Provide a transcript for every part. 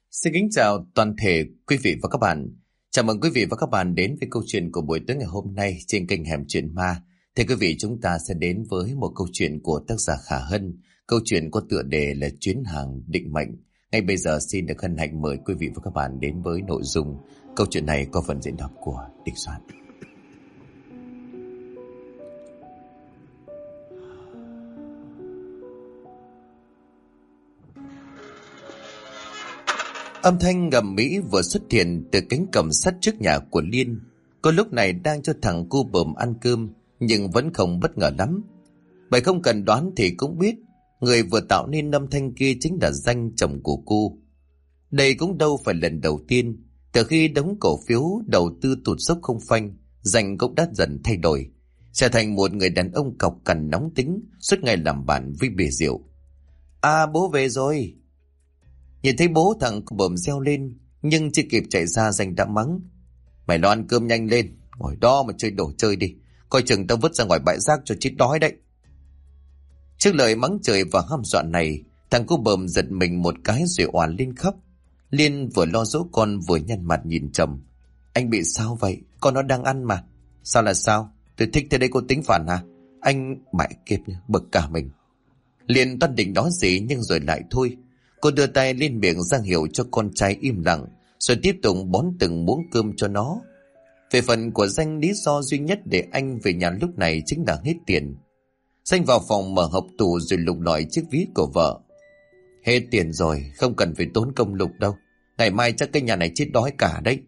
Xin kính chào toàn thể quý vị và các bạn. Chào mừng quý vị và các bạn đến với câu chuyện của buổi tối ngày hôm nay trên kênh Hẻm Chuyện Ma. Thưa quý vị, chúng ta sẽ đến với một câu chuyện của tác giả Khả Hân. Câu chuyện có tựa đề là Chuyến hàng định mệnh. Ngay bây giờ xin được hân hạnh mời quý vị và các bạn đến với nội dung câu chuyện này có phần diễn đọc của Địch Soạn. Âm thanh ngầm mỹ vừa xuất hiện từ cánh cổng sắt trước nhà của Liên. Cô lúc này đang cho thằng cu bờm ăn cơm, nhưng vẫn không bất ngờ lắm. Bởi không cần đoán thì cũng biết, người vừa tạo nên âm thanh kia chính là Danh, chồng của cô. Đây cũng đâu phải lần đầu tiên. Từ khi đống cổ phiếu đầu tư tụt dốc không phanh, Danh cũng đã dần thay đổi, trở thành một người đàn ông cọc cằn nóng tính, suốt ngày làm bạn với bia rượu. À, bố về rồi. Nhìn thấy bố, thằng bờm reo lên, nhưng chưa kịp chạy ra Danh đã mắng. Mày lo ăn cơm nhanh lên, ngồi đó mà chơi đồ chơi đi, coi chừng tao vứt ra ngoài bãi rác cho chết đói đấy. Trước lời mắng trời và hăm dọa này, thằng cu bờm giật mình một cái rồi oàn lên khóc. Liên vừa lo dỗ con vừa nhăn mặt nhìn chồng. Anh bị sao vậy? Con nó đang ăn mà. Sao là sao? Tôi thích thế đây, cô tính phản hả? Anh mẹ kiếp nhá, bực cả mình. Liên toan định nói gì nhưng rồi lại thôi. Cô đưa tay lên miệng ra hiệu cho con trai im lặng, rồi tiếp tục bón từng muỗng cơm cho nó. Về phần của Danh, lý do duy nhất để anh về nhà lúc này chính là hết tiền. Danh vào phòng mở hộp tủ rồi lục lọi chiếc ví của vợ. Hết tiền rồi, không cần phải tốn công lục đâu. Ngày mai chắc cái nhà này chết đói cả đấy.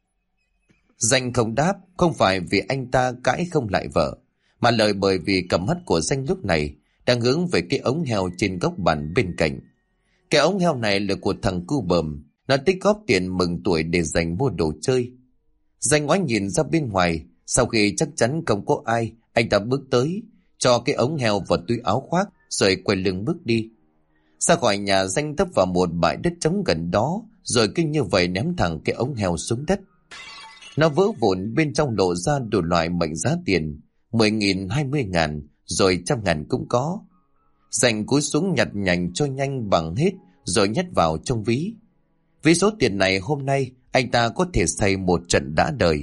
Danh không đáp, không phải vì anh ta cãi không lại vợ, mà lời bởi vì cặp mắt của Danh lúc này đang hướng về cái ống heo trên góc bàn bên cạnh. Cái ống heo này là của thằng cu bờm, nó tích góp tiền mừng tuổi để dành mua đồ chơi. Danh ngoái nhìn ra bên ngoài, sau khi chắc chắn không có ai, anh ta bước tới, cho cái ống heo vào túi áo khoác, rồi quay lưng bước đi. Ra khỏi nhà, Danh tấp vào một bãi đất trống gần đó, rồi cứ như vậy ném thẳng cái ống heo xuống đất. Nó vỡ vụn, bên trong lộ ra đủ loại mệnh giá tiền, 10.000, 20.000, rồi 100.000 cũng có. Danh cúi xuống nhặt nhành cho nhanh bằng hết, rồi nhét vào trong ví. Vì số tiền này hôm nay anh ta có thể xây một trận đã đời.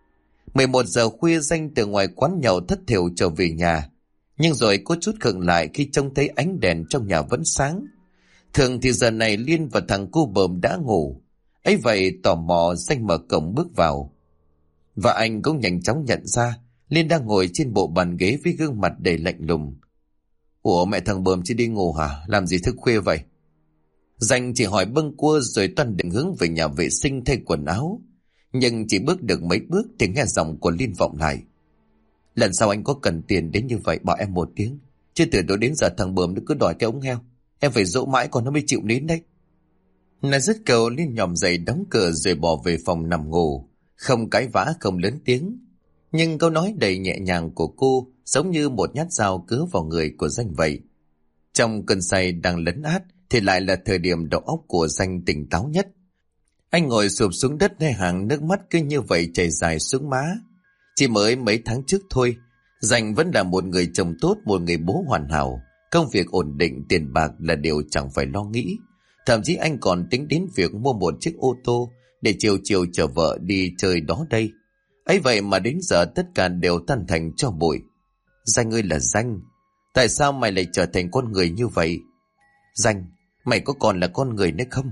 11 giờ khuya, Danh từ ngoài quán nhậu thất thểu trở về nhà, nhưng rồi có chút khựng lại khi trông thấy ánh đèn trong nhà vẫn sáng. Thường thì giờ này Liên và thằng cu bờm đã ngủ. Ấy vậy tò mò, Danh mở cổng bước vào, và anh cũng nhanh chóng nhận ra Liên đang ngồi trên bộ bàn ghế với gương mặt đầy lạnh lùng. Ủa, mẹ thằng bờm chưa đi ngủ hả? Làm gì thức khuya vậy? Danh chỉ hỏi bâng quơ rồi toan định hướng về nhà vệ sinh thay quần áo, nhưng chỉ bước được mấy bước thì nghe giọng của Liên vọng lại. Lần sau anh có cần tiền đến như vậy bảo em một tiếng, chứ từ đó đến giờ thằng bờm nó cứ đòi cái ống heo, em phải dỗ mãi còn nó mới chịu nín đấy. Nói dứt câu, Liên nhòm dậy đóng cửa rồi bỏ về phòng nằm ngủ, không cãi vã, không lớn tiếng. Nhưng câu nói đầy nhẹ nhàng của cô giống như một nhát dao cứa vào người của Danh vậy. Trong cơn say đang lấn át thì lại là thời điểm đầu óc của Danh tỉnh táo nhất. Anh ngồi sụp xuống đất, hai hàng nước mắt cứ như vậy chảy dài xuống má. Chỉ mới mấy tháng trước thôi, Danh vẫn là một người chồng tốt, một người bố hoàn hảo. Công việc ổn định, tiền bạc là điều chẳng phải lo nghĩ. Thậm chí anh còn tính đến việc mua một chiếc ô tô để chiều chiều chở vợ đi chơi đó đây. Ấy vậy mà đến giờ tất cả đều tan thành tro bụi. Danh ơi là Danh, tại sao mày lại trở thành con người như vậy? Danh, mày có còn là con người nữa không?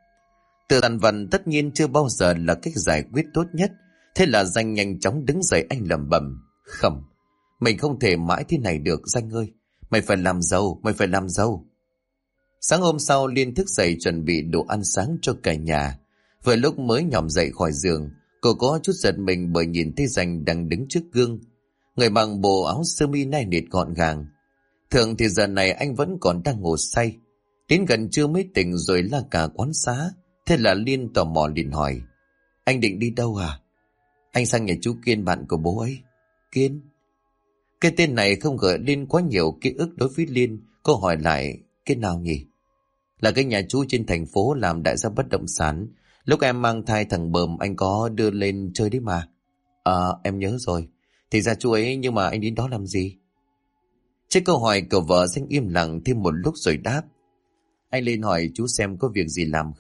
Từ tàn vần tất nhiên chưa bao giờ là cách giải quyết tốt nhất. Thế là Danh nhanh chóng đứng dậy, anh lẩm bẩm. Không, mình không thể mãi thế này được Danh ơi. Mày phải làm giàu, mày phải làm giàu. Sáng hôm sau, Liên thức dậy chuẩn bị đồ ăn sáng cho cả nhà. Vừa lúc mới nhòm dậy khỏi giường, cô có chút giật mình bởi nhìn thấy Danh đang đứng trước gương. Người mặc bộ áo sơ mi nai nịt gọn gàng. Thường thì giờ này anh vẫn còn đang ngủ say. Đến gần trưa mới tỉnh rồi la cả quán xá. Thế là Liên tò mò liền hỏi. Anh định đi đâu à? Anh sang nhà chú Kiên, bạn của bố ấy. Kiên? Cái tên này không gợi lên quá nhiều ký ức đối với Liên. Cô hỏi lại, cái nào nhỉ? Là cái nhà chú trên thành phố làm đại gia bất động sản. Lúc em mang thai thằng bờm anh có đưa lên chơi đấy mà. Em nhớ rồi. Thì ra chú ấy, nhưng mà anh đến đó làm gì? Trước câu hỏi của vợ, Danh im lặng thêm một lúc rồi đáp. Anh lên hỏi chú xem có việc gì làm không.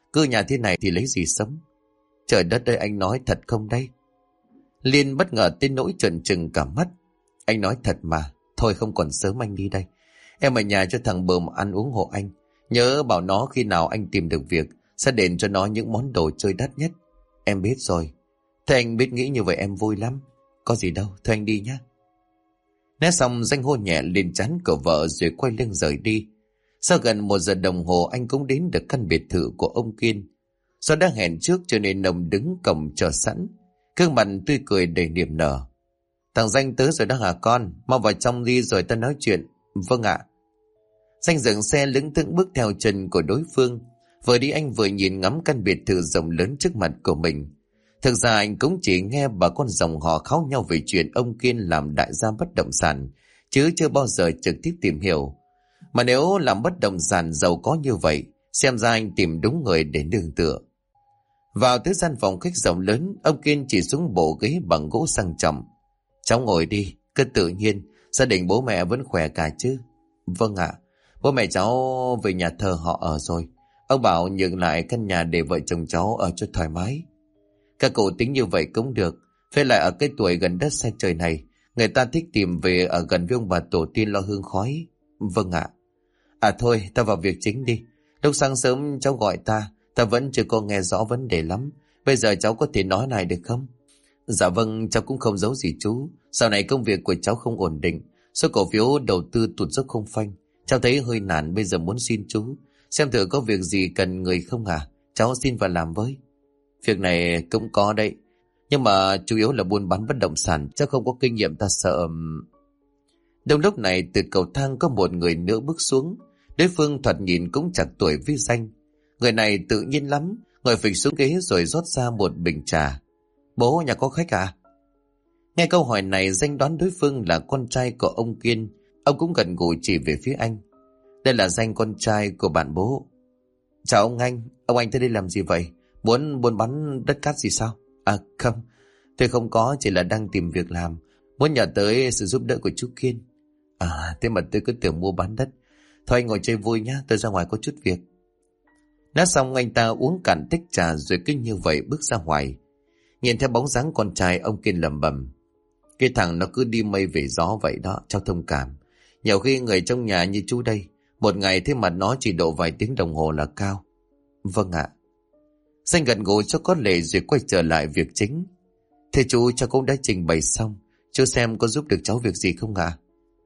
Cứ nhà thế này thì lấy gì sống? Trời đất ơi, anh nói thật không đây? Liên bất ngờ tới nỗi trợn trừng cả mắt. Anh nói thật mà. Thôi không còn sớm, anh đi đây. Em ở nhà cho thằng Bờm ăn uống hộ anh. Nhớ bảo nó khi nào anh tìm được việc sẽ đền cho nó những món đồ chơi đắt nhất. Em biết rồi. Thế anh biết nghĩ như vậy em vui lắm. Có gì đâu, thôi anh đi nhé. Nói xong Danh hôn nhẹ lên trán của vợ rồi quay lưng rời đi. Sau gần 1 giờ đồng hồ anh cũng đến được căn biệt thự của ông Kiên. Do đã hẹn trước cho nên ông đứng cổng chờ sẵn, gương mặt tươi cười đầy niềm nở. Thằng Danh tới rồi đó hả con? Mau vào trong đi rồi ta nói chuyện. Vâng ạ. Danh dừng xe lững thững bước theo chân của đối phương. Vừa đi anh vừa nhìn ngắm căn biệt thự rộng lớn trước mặt của mình. Thực ra anh cũng chỉ nghe bà con dòng họ kháo nhau về chuyện ông Kiên làm đại gia bất động sản, chứ chưa bao giờ trực tiếp tìm hiểu. Mà nếu làm bất động sản giàu có như vậy, xem ra anh tìm đúng người để nương tựa. Vào tới gian phòng khách rộng lớn, ông Kiên chỉ xuống bộ ghế bằng gỗ sang trọng. Cháu ngồi đi, cứ tự nhiên, gia đình bố mẹ vẫn khỏe cả chứ? Vâng ạ, bố mẹ cháu về nhà thờ họ ở rồi. Ông bảo nhường lại căn nhà để vợ chồng cháu ở cho thoải mái. Các cụ tính như vậy cũng được. Với lại ở cái tuổi gần đất xa trời này, người ta thích tìm về ở gần với ông bà tổ tiên lo hương khói. Vâng ạ. À thôi, ta vào việc chính đi. Lúc sáng sớm cháu gọi ta vẫn chưa có nghe rõ vấn đề lắm. Bây giờ cháu có thể nói lại được không? Dạ vâng, cháu cũng không giấu gì chú. Sau này công việc của cháu không ổn định. Số cổ phiếu đầu tư tụt dốc không phanh. Cháu thấy hơi nản, bây giờ muốn xin chú xem thử có việc gì cần người không à? Cháu xin vào làm với. Việc này cũng có đấy, nhưng mà chủ yếu là buôn bán bất động sản, chắc không có kinh nghiệm, ta sợ. Đúng lúc này từ cầu thang có một người nữa bước xuống. Đối phương thoạt nhìn cũng chạc tuổi với Danh. Người này tự nhiên lắm, ngồi phịch xuống ghế rồi rót ra một bình trà. Bố nhà có khách à? Nghe câu hỏi này Danh đoán đối phương là con trai của ông Kiên. Ông cũng gần gũi chỉ về phía anh. Đây là Danh, con trai của bạn bố. Chào ông anh tới đây làm gì vậy? Muốn buôn bán đất cát gì sao? À không, tôi không có, chỉ là đang tìm việc làm. Muốn nhờ tới sự giúp đỡ của chú Kiên. À, thế mà tôi cứ tưởng mua bán đất. Thôi anh ngồi chơi vui nhá, tôi ra ngoài có chút việc. Nói xong anh ta uống cạn tách trà rồi cứ như vậy bước ra ngoài. Nhìn theo bóng dáng con trai, ông Kiên lẩm bẩm. Cái thằng nó cứ đi mây về gió vậy đó, cháu thông cảm. Nhiều khi người trong nhà như chú đây, một ngày thế mà nó chỉ độ vài tiếng đồng hồ là cao. Vâng ạ. Danh gật gù cho có lệ rồi quay trở lại việc chính. Thưa chú, cháu cũng đã trình bày xong. Chú xem có giúp được cháu việc gì không ạ?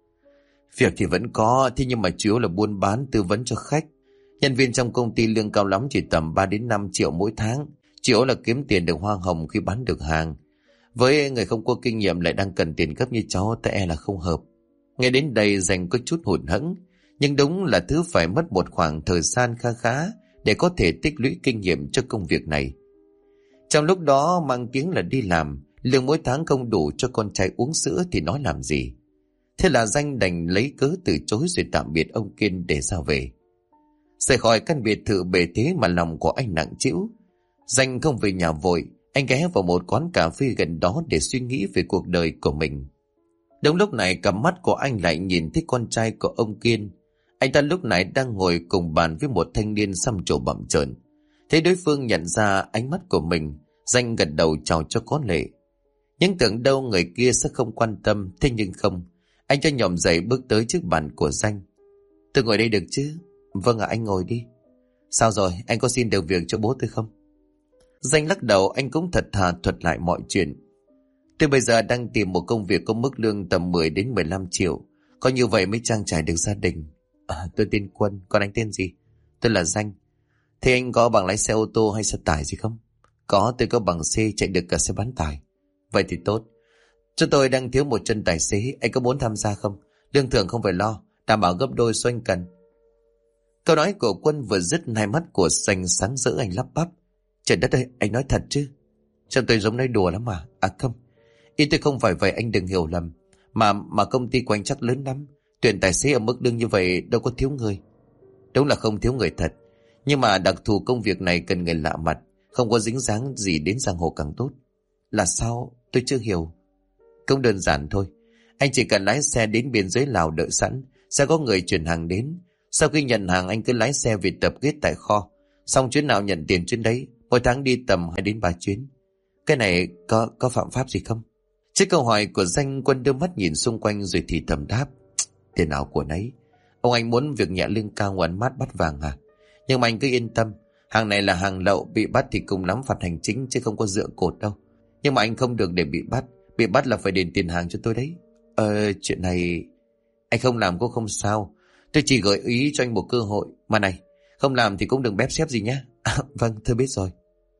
Việc thì vẫn có, thế nhưng mà chủ yếu là buôn bán, tư vấn cho khách. Nhân viên trong công ty lương cao lắm chỉ tầm 3 đến 5 triệu mỗi tháng. Chủ yếu là kiếm tiền được hoa hồng khi bán được hàng. Với người không có kinh nghiệm lại đang cần tiền gấp như cháu, ta e là không hợp. Nghe đến đây Danh có chút hụt hẫng, nhưng đúng là thứ phải mất một khoảng thời gian khá khá để có thể tích lũy kinh nghiệm cho công việc này. Trong lúc đó mang tiếng là đi làm, lương mỗi tháng không đủ cho con trai uống sữa thì nói làm gì. Thế là Danh đành lấy cớ từ chối rồi tạm biệt ông Kiên để ra về. Rời khỏi căn biệt thự bề thế mà lòng của anh nặng trĩu. Danh không về nhà vội, anh ghé vào một quán cà phê gần đó để suy nghĩ về cuộc đời của mình. Đúng lúc này cặp mắt của anh lại nhìn thấy con trai của ông Kiên. Anh ta lúc này đang ngồi cùng bàn với một thanh niên xăm trổ bặm trợn. Thấy đối phương nhận ra ánh mắt của mình, Danh gật đầu chào cho có lệ. Nhưng tưởng đâu người kia sẽ không quan tâm, thế nhưng không. Anh cho nhòm dậy bước tới trước bàn của Danh. Tôi ngồi đây được chứ? Vâng ạ, anh ngồi đi. Sao rồi, anh có xin được việc cho bố tôi không? Danh lắc đầu, anh cũng thật thà thuật lại mọi chuyện. Tôi bây giờ đang tìm một công việc có mức lương tầm 10 đến 15 triệu. Có như vậy mới trang trải được gia đình. Tôi tên Quân, còn anh tên gì? Tôi là Danh. Thế anh có bằng lái xe ô tô hay xe tải gì không? Có, tôi có bằng C, chạy được cả xe bán tải. Vậy thì tốt. Chúng tôi đang thiếu một chân tài xế, anh có muốn tham gia không? Lương thưởng không phải lo, đảm bảo gấp đôi số anh cần. Câu nói của Quân vừa dứt, hai mắt của Danh sáng rỡ, anh lắp bắp. Trời đất ơi, anh nói thật chứ? Chắc tôi giống nói đùa lắm mà. À không, ý tôi không phải vậy, anh đừng hiểu lầm. Mà công ty của anh chắc lớn lắm. Tuyển tài xế ở mức lương như vậy đâu có thiếu người. Đúng là không thiếu người thật. Nhưng mà đặc thù công việc này cần người lạ mặt, không có dính dáng gì đến giang hồ càng tốt. Là sao? Tôi chưa hiểu. Cũng đơn giản thôi. Anh chỉ cần lái xe đến biên giới Lào đợi sẵn, sẽ có người chuyển hàng đến. Sau khi nhận hàng anh cứ lái xe về tập kết tại kho, Xong chuyến nào nhận tiền chuyến đấy, mỗi tháng đi tầm 2 đến 3 chuyến. Cái này có phạm pháp gì không? Trước câu hỏi của Danh, Quân đưa mắt nhìn xung quanh rồi thì thầm đáp. Tiền nào của nấy. Ông anh muốn việc nhẹ lương cao ngoan mát bắt vàng à? Nhưng mà anh cứ yên tâm, hàng này là hàng lậu, bị bắt thì cùng lắm phạt hành chính chứ không có dựa cột đâu. Nhưng mà anh không được để bị bắt là phải đền tiền hàng cho tôi đấy. Chuyện này anh không làm cũng không sao, tôi chỉ gợi ý cho anh một cơ hội. Mà này, không làm thì cũng đừng bép xép gì nhé. Vâng, tôi biết rồi.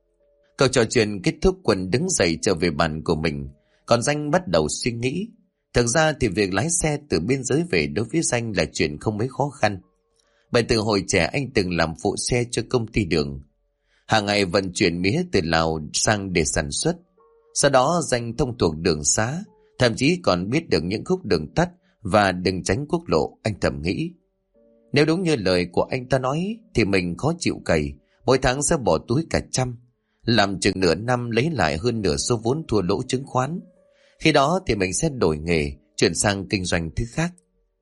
Câu trò chuyện kết thúc, Quân đứng dậy trở về bàn của mình, còn Danh bắt đầu suy nghĩ. Thực ra thì việc lái xe từ biên giới về đối với Danh là chuyện không mấy khó khăn. Bởi từ hồi trẻ anh từng làm phụ xe cho công ty đường, hàng ngày vận chuyển mía từ Lào sang để sản xuất. Sau đó Danh thông thuộc đường xá, thậm chí còn biết được những khúc đường tắt và đường tránh quốc lộ. Anh thầm nghĩ, nếu đúng như lời của anh ta nói thì mình khó chịu cày, mỗi tháng sẽ bỏ túi cả trăm, làm chừng nửa năm lấy lại hơn nửa số vốn thua lỗ chứng khoán. Khi đó thì mình sẽ đổi nghề, chuyển sang kinh doanh thứ khác.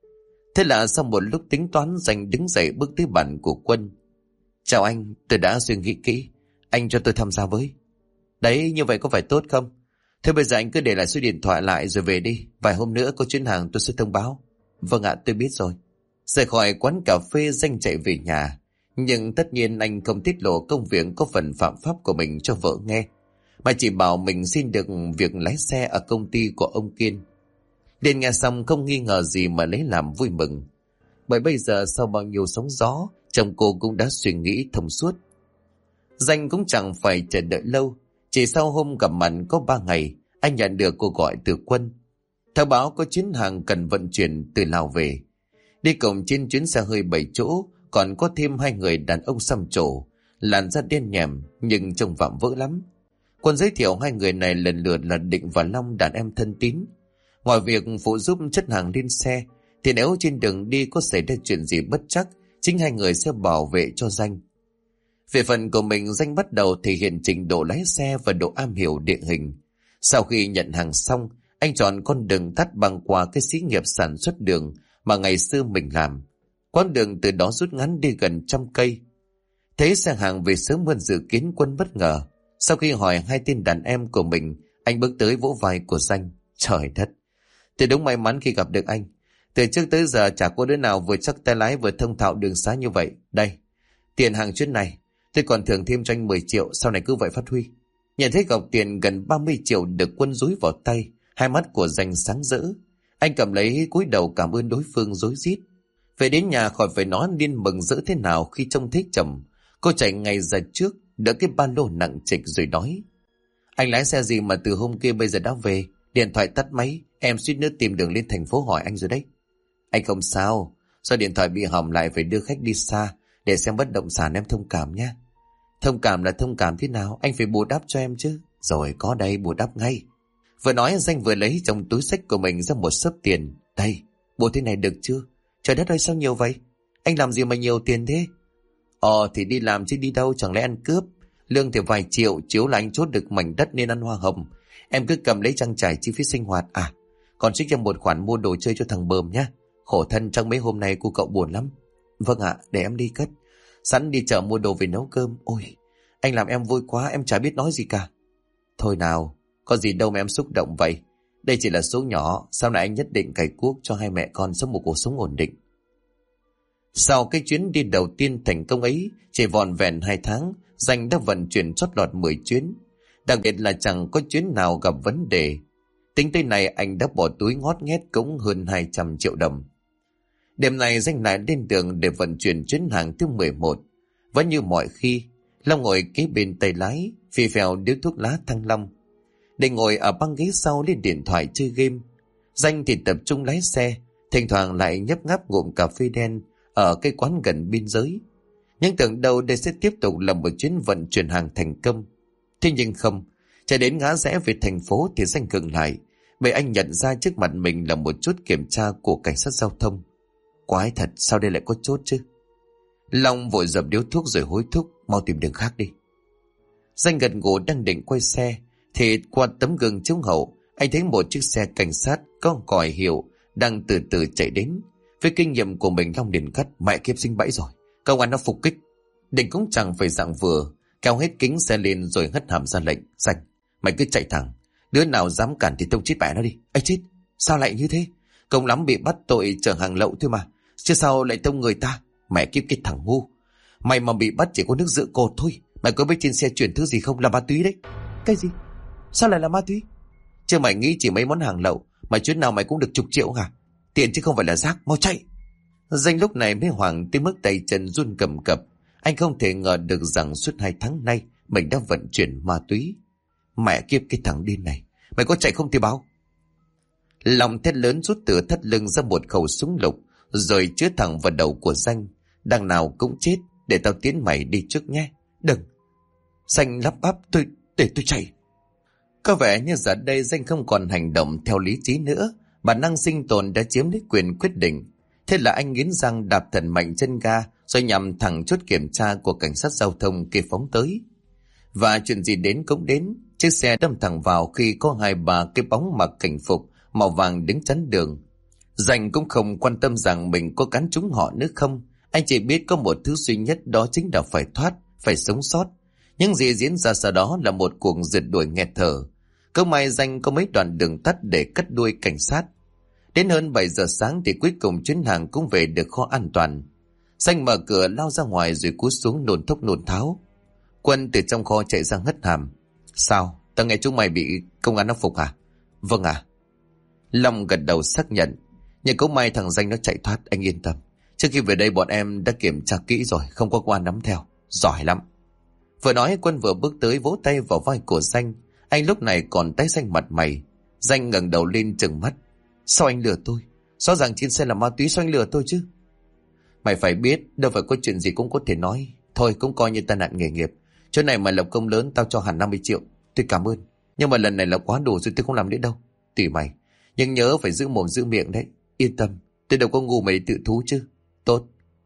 Thế là sau một lúc tính toán, Danh đứng dậy bước tới bàn của Quân. Chào anh, tôi đã suy nghĩ kỹ, anh cho tôi tham gia với. Đấy, như vậy có phải tốt không? Thôi bây giờ anh cứ để lại số điện thoại lại rồi về đi, vài hôm nữa có chuyến hàng tôi sẽ thông báo. Vâng ạ, tôi biết rồi. Rời khỏi quán cà phê, Danh chạy về nhà. Nhưng tất nhiên anh không tiết lộ công việc có phần phạm pháp của mình cho vợ nghe, mà chỉ bảo mình xin được việc lái xe ở công ty của ông Kiên. Điền nghe xong không nghi ngờ gì mà lấy làm vui mừng. Bởi bây giờ sau bao nhiêu sóng gió, chồng cô cũng đã suy nghĩ thông suốt. Danh cũng chẳng phải chờ đợi lâu. Chỉ sau hôm gặp mặt có 3 ngày, anh nhận được cuộc gọi từ Quân. Thông báo có chuyến hàng cần vận chuyển từ Lào về. Đi cùng trên chuyến xe hơi 7 chỗ, còn có thêm 2 người đàn ông xăm trổ, làn da đen nhèm nhưng trông vạm vỡ lắm. Quân giới thiệu 2 người này lần lượt là Định và Long, đàn em thân tín. Ngoài việc phụ giúp chất hàng lên xe, thì nếu trên đường đi có xảy ra chuyện gì bất trắc, chính 2 người sẽ bảo vệ cho Danh. Về phần của mình, Danh bắt đầu thể hiện trình độ lái xe và độ am hiểu địa hình. Sau khi nhận hàng xong, anh chọn con đường tắt băng qua cái xí nghiệp sản xuất đường mà ngày xưa mình làm. Con đường từ đó rút ngắn đi gần 100 cây. Thấy xe hàng về sớm hơn dự kiến, Quân bất ngờ. Sau khi hỏi 2 tên đàn em của mình, anh bước tới vỗ vai của Danh. Trời đất, tôi đúng may mắn khi gặp được anh. Từ trước tới giờ chả có đứa nào vừa chắc tay lái vừa thông thạo đường xá như vậy. Đây, tiền hàng chuyến này, tôi còn thưởng thêm cho anh 10 triệu, sau này cứ vậy phát huy. Nhận thấy gọc tiền gần 30 triệu được Quân dúi vào tay, hai mắt của Danh sáng rỡ. Anh cầm lấy cúi đầu cảm ơn đối phương rối rít. Về đến nhà khỏi phải nói điên mừng rỡ thế nào khi trông thấy chồng. Cô chạy ngay ra trước, đỡ cái ba lô nặng trịch rồi nói. Anh lái xe gì mà từ hôm kia bây giờ đã về? Điện thoại tắt máy, em suýt nữa tìm đường lên thành phố hỏi anh rồi đấy. Anh không sao, do điện thoại bị hỏng lại phải đưa khách đi xa để xem bất động sản, em thông cảm nhé. Thông cảm là thông cảm thế nào, anh phải bù đắp cho em chứ. Rồi có đây, bù đắp ngay. Vừa nói Danh vừa lấy trong túi xách của mình ra một xấp tiền. Đây, bù thế này được chưa? Trời đất ơi, sao nhiều vậy? Anh làm gì mà nhiều tiền thế? Thì đi làm chứ đi đâu, chẳng lẽ ăn cướp? Lương thì vài triệu, chiếu là anh chốt được mảnh đất nên ăn hoa hồng. Em cứ cầm lấy trang trải chi phí sinh hoạt. Còn trích cho một khoản mua đồ chơi cho thằng Bờm nhá. Khổ thân trong mấy hôm nay cô cậu buồn lắm. Vâng ạ, để em đi cất. Sẵn đi chợ mua đồ về nấu cơm. Ôi, anh làm em vui quá, em chả biết nói gì cả. Thôi nào, có gì đâu mà em xúc động vậy. Đây chỉ là số nhỏ, sau này anh nhất định cày cuốc cho 2 mẹ con sống một cuộc sống ổn định. Sau cái chuyến đi đầu tiên thành công ấy, chỉ vòn vẹn 2 tháng, Danh đã vận chuyển chót lọt 10 chuyến. Đặc biệt là chẳng có chuyến nào gặp vấn đề. Tính tới này anh đã bỏ túi ngót nghét cũng hơn 200 triệu đồng. Đêm này Danh lại lên đường để vận chuyển chuyến hàng thứ 11. Vẫn như mọi khi, Long ngồi kế bên tay lái, phì phèo điếu thuốc lá Thăng Long. Để ngồi ở băng ghế sau lên điện thoại chơi game. Danh thì tập trung lái xe, thỉnh thoảng lại nhấp ngáp ngụm cà phê đen ở cái quán gần biên giới. Nhưng tưởng đâu đây sẽ tiếp tục là một chuyến vận chuyển hàng thành công. Thế nhưng không, chạy đến ngã rẽ về thành phố thì Danh ngừng lại, bởi anh nhận ra trước mặt mình là một chốt kiểm tra của cảnh sát giao thông. Quái thật, sao đây lại có chốt chứ? Long vội dập điếu thuốc rồi hối thúc, mau tìm đường khác đi. Danh gật gù đang định quay xe thì qua tấm gương chiếu hậu, anh thấy một chiếc xe cảnh sát có còi hiệu đang từ từ chạy đến. Với kinh nghiệm của mình, Long liền cắt, mẹ kiếp sinh bẫy rồi, công an nó phục kích. Định cũng chẳng phải dạng vừa, kéo hết kính xe lên rồi hất hàm ra lệnh. Danh, mày cứ chạy thẳng. Đứa nào dám cản thì tông chết mẹ nó đi. Ây chết, sao lại như thế? Công lắm bị bắt tội chở hàng lậu thôi mà. Chứ sao lại tông người ta? Mẹ kiếp cái thằng ngu. Mày mà bị bắt chỉ có nước giữ cột thôi. Mày có biết trên xe chuyển thứ gì không? Là ma túy đấy. Cái gì? Sao lại là ma túy? Chứ mày nghĩ chỉ mấy món hàng lậu mà chuyến nào mày cũng được chục triệu hả? Tiền chứ không phải là rác, mau chạy. Danh lúc này mới hoảng tới mức tay chân run cầm cập. Anh không thể ngờ được rằng suốt 2 tháng nay mình đã vận chuyển ma túy. Mẹ kiếp cái thằng điên này, mày có chạy không thì báo. Lòng thét lớn rút từ thắt lưng ra một khẩu súng lục, rồi chứa thẳng vào đầu của Danh. Đằng nào cũng chết, để tao tiến mày đi trước nhé. Đừng. Danh lắp bắp, để tôi chạy. Có vẻ như giờ đây Danh không còn hành động theo lý trí nữa. Bản năng sinh tồn đã chiếm lấy quyền quyết định. Thế là anh nghiến răng đạp thật mạnh chân ga, rồi nhằm thẳng chốt kiểm tra của cảnh sát giao thông kia phóng tới. Và chuyện gì đến cũng đến, chiếc xe đâm thẳng vào khi có 2-3 cái bóng mặc cảnh phục màu vàng đứng chắn đường. Danh cũng không quan tâm rằng mình có cắn trúng họ nữa không. Anh chỉ biết có một thứ duy nhất, đó chính là phải thoát, phải sống sót. Những gì diễn ra sau đó là một cuộc rượt đuổi nghẹt thở. Câu may Danh có mấy đoạn đường tắt để cắt đuôi cảnh sát. Đến hơn 7 giờ sáng thì cuối cùng chuyến hàng cũng về được kho an toàn. Danh mở cửa lao ra ngoài rồi cúi xuống nôn thốc nôn tháo. Quân từ trong kho chạy ra hất hàm. Sao? Tao nghe chúng mày bị công an áp phục hả? Vâng ạ. Long gật đầu xác nhận. Nhưng cũng may thằng Danh nó chạy thoát, anh yên tâm. Trước khi về đây bọn em đã kiểm tra kỹ rồi, không có quan nắm theo. Giỏi lắm. Vừa nói Quân vừa bước tới vỗ tay vào vai của Danh. Anh lúc này còn tái xanh mặt mày. Danh ngẩng đầu lên trừng mắt. Sao anh lừa tôi? Rõ ràng trên xe là ma túy, sao anh lừa tôi chứ? Mày phải biết, đâu phải có chuyện gì cũng có thể nói. Thôi cũng coi như tai nạn nghề nghiệp. Chỗ này mà lập công lớn tao cho hẳn 50 triệu. Tôi cảm ơn. Nhưng mà lần này là quá đủ rồi, tôi không làm nữa đâu. Tùy mày. Nhưng nhớ phải giữ mồm giữ miệng đấy. Yên tâm, tôi đâu có ngu mày tự thú chứ. Tốt.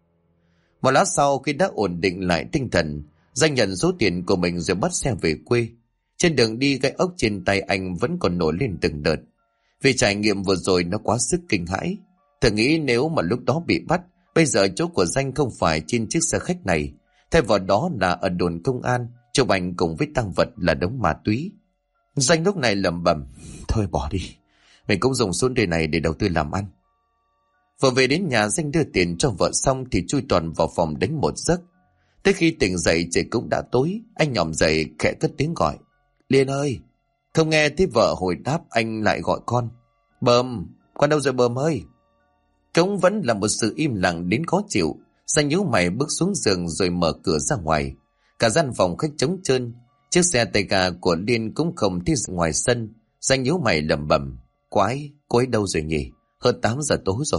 Một lát sau khi đã ổn định lại tinh thần, Danh nhận số tiền của mình rồi bắt xe về quê. Trên đường đi gai ốc trên tay anh vẫn còn nổi lên từng đợt. Vì trải nghiệm vừa rồi nó quá sức kinh hãi. Thử nghĩ nếu mà lúc đó bị bắt, bây giờ chỗ của Danh không phải trên chiếc xe khách này, thay vào đó là ở đồn công an, chụp ảnh cùng với tang vật là đống ma túy. Danh lúc này lẩm bẩm, thôi bỏ đi, mình cũng dùng số tiền này để đầu tư làm ăn. Vừa về đến nhà, Danh đưa tiền cho vợ xong thì chui toàn vào phòng đánh một giấc. Tới khi tỉnh dậy trời cũng đã tối, anh nhòm dậy khẽ cất tiếng gọi, Liên ơi. Không nghe thấy vợ hồi đáp, anh lại gọi con, Bơm, con đâu rồi Bơm ơi? Cũng vẫn là một sự im lặng đến khó chịu. Danh nhíu mày bước xuống giường rồi mở cửa ra ngoài. Cả gian phòng khách trống trơn. Chiếc xe tay ga của Liên cũng không thấy ngoài sân. Danh nhíu mày lẩm bẩm, quái, cô ấy đâu rồi nhỉ? Hơn 8 giờ tối rồi.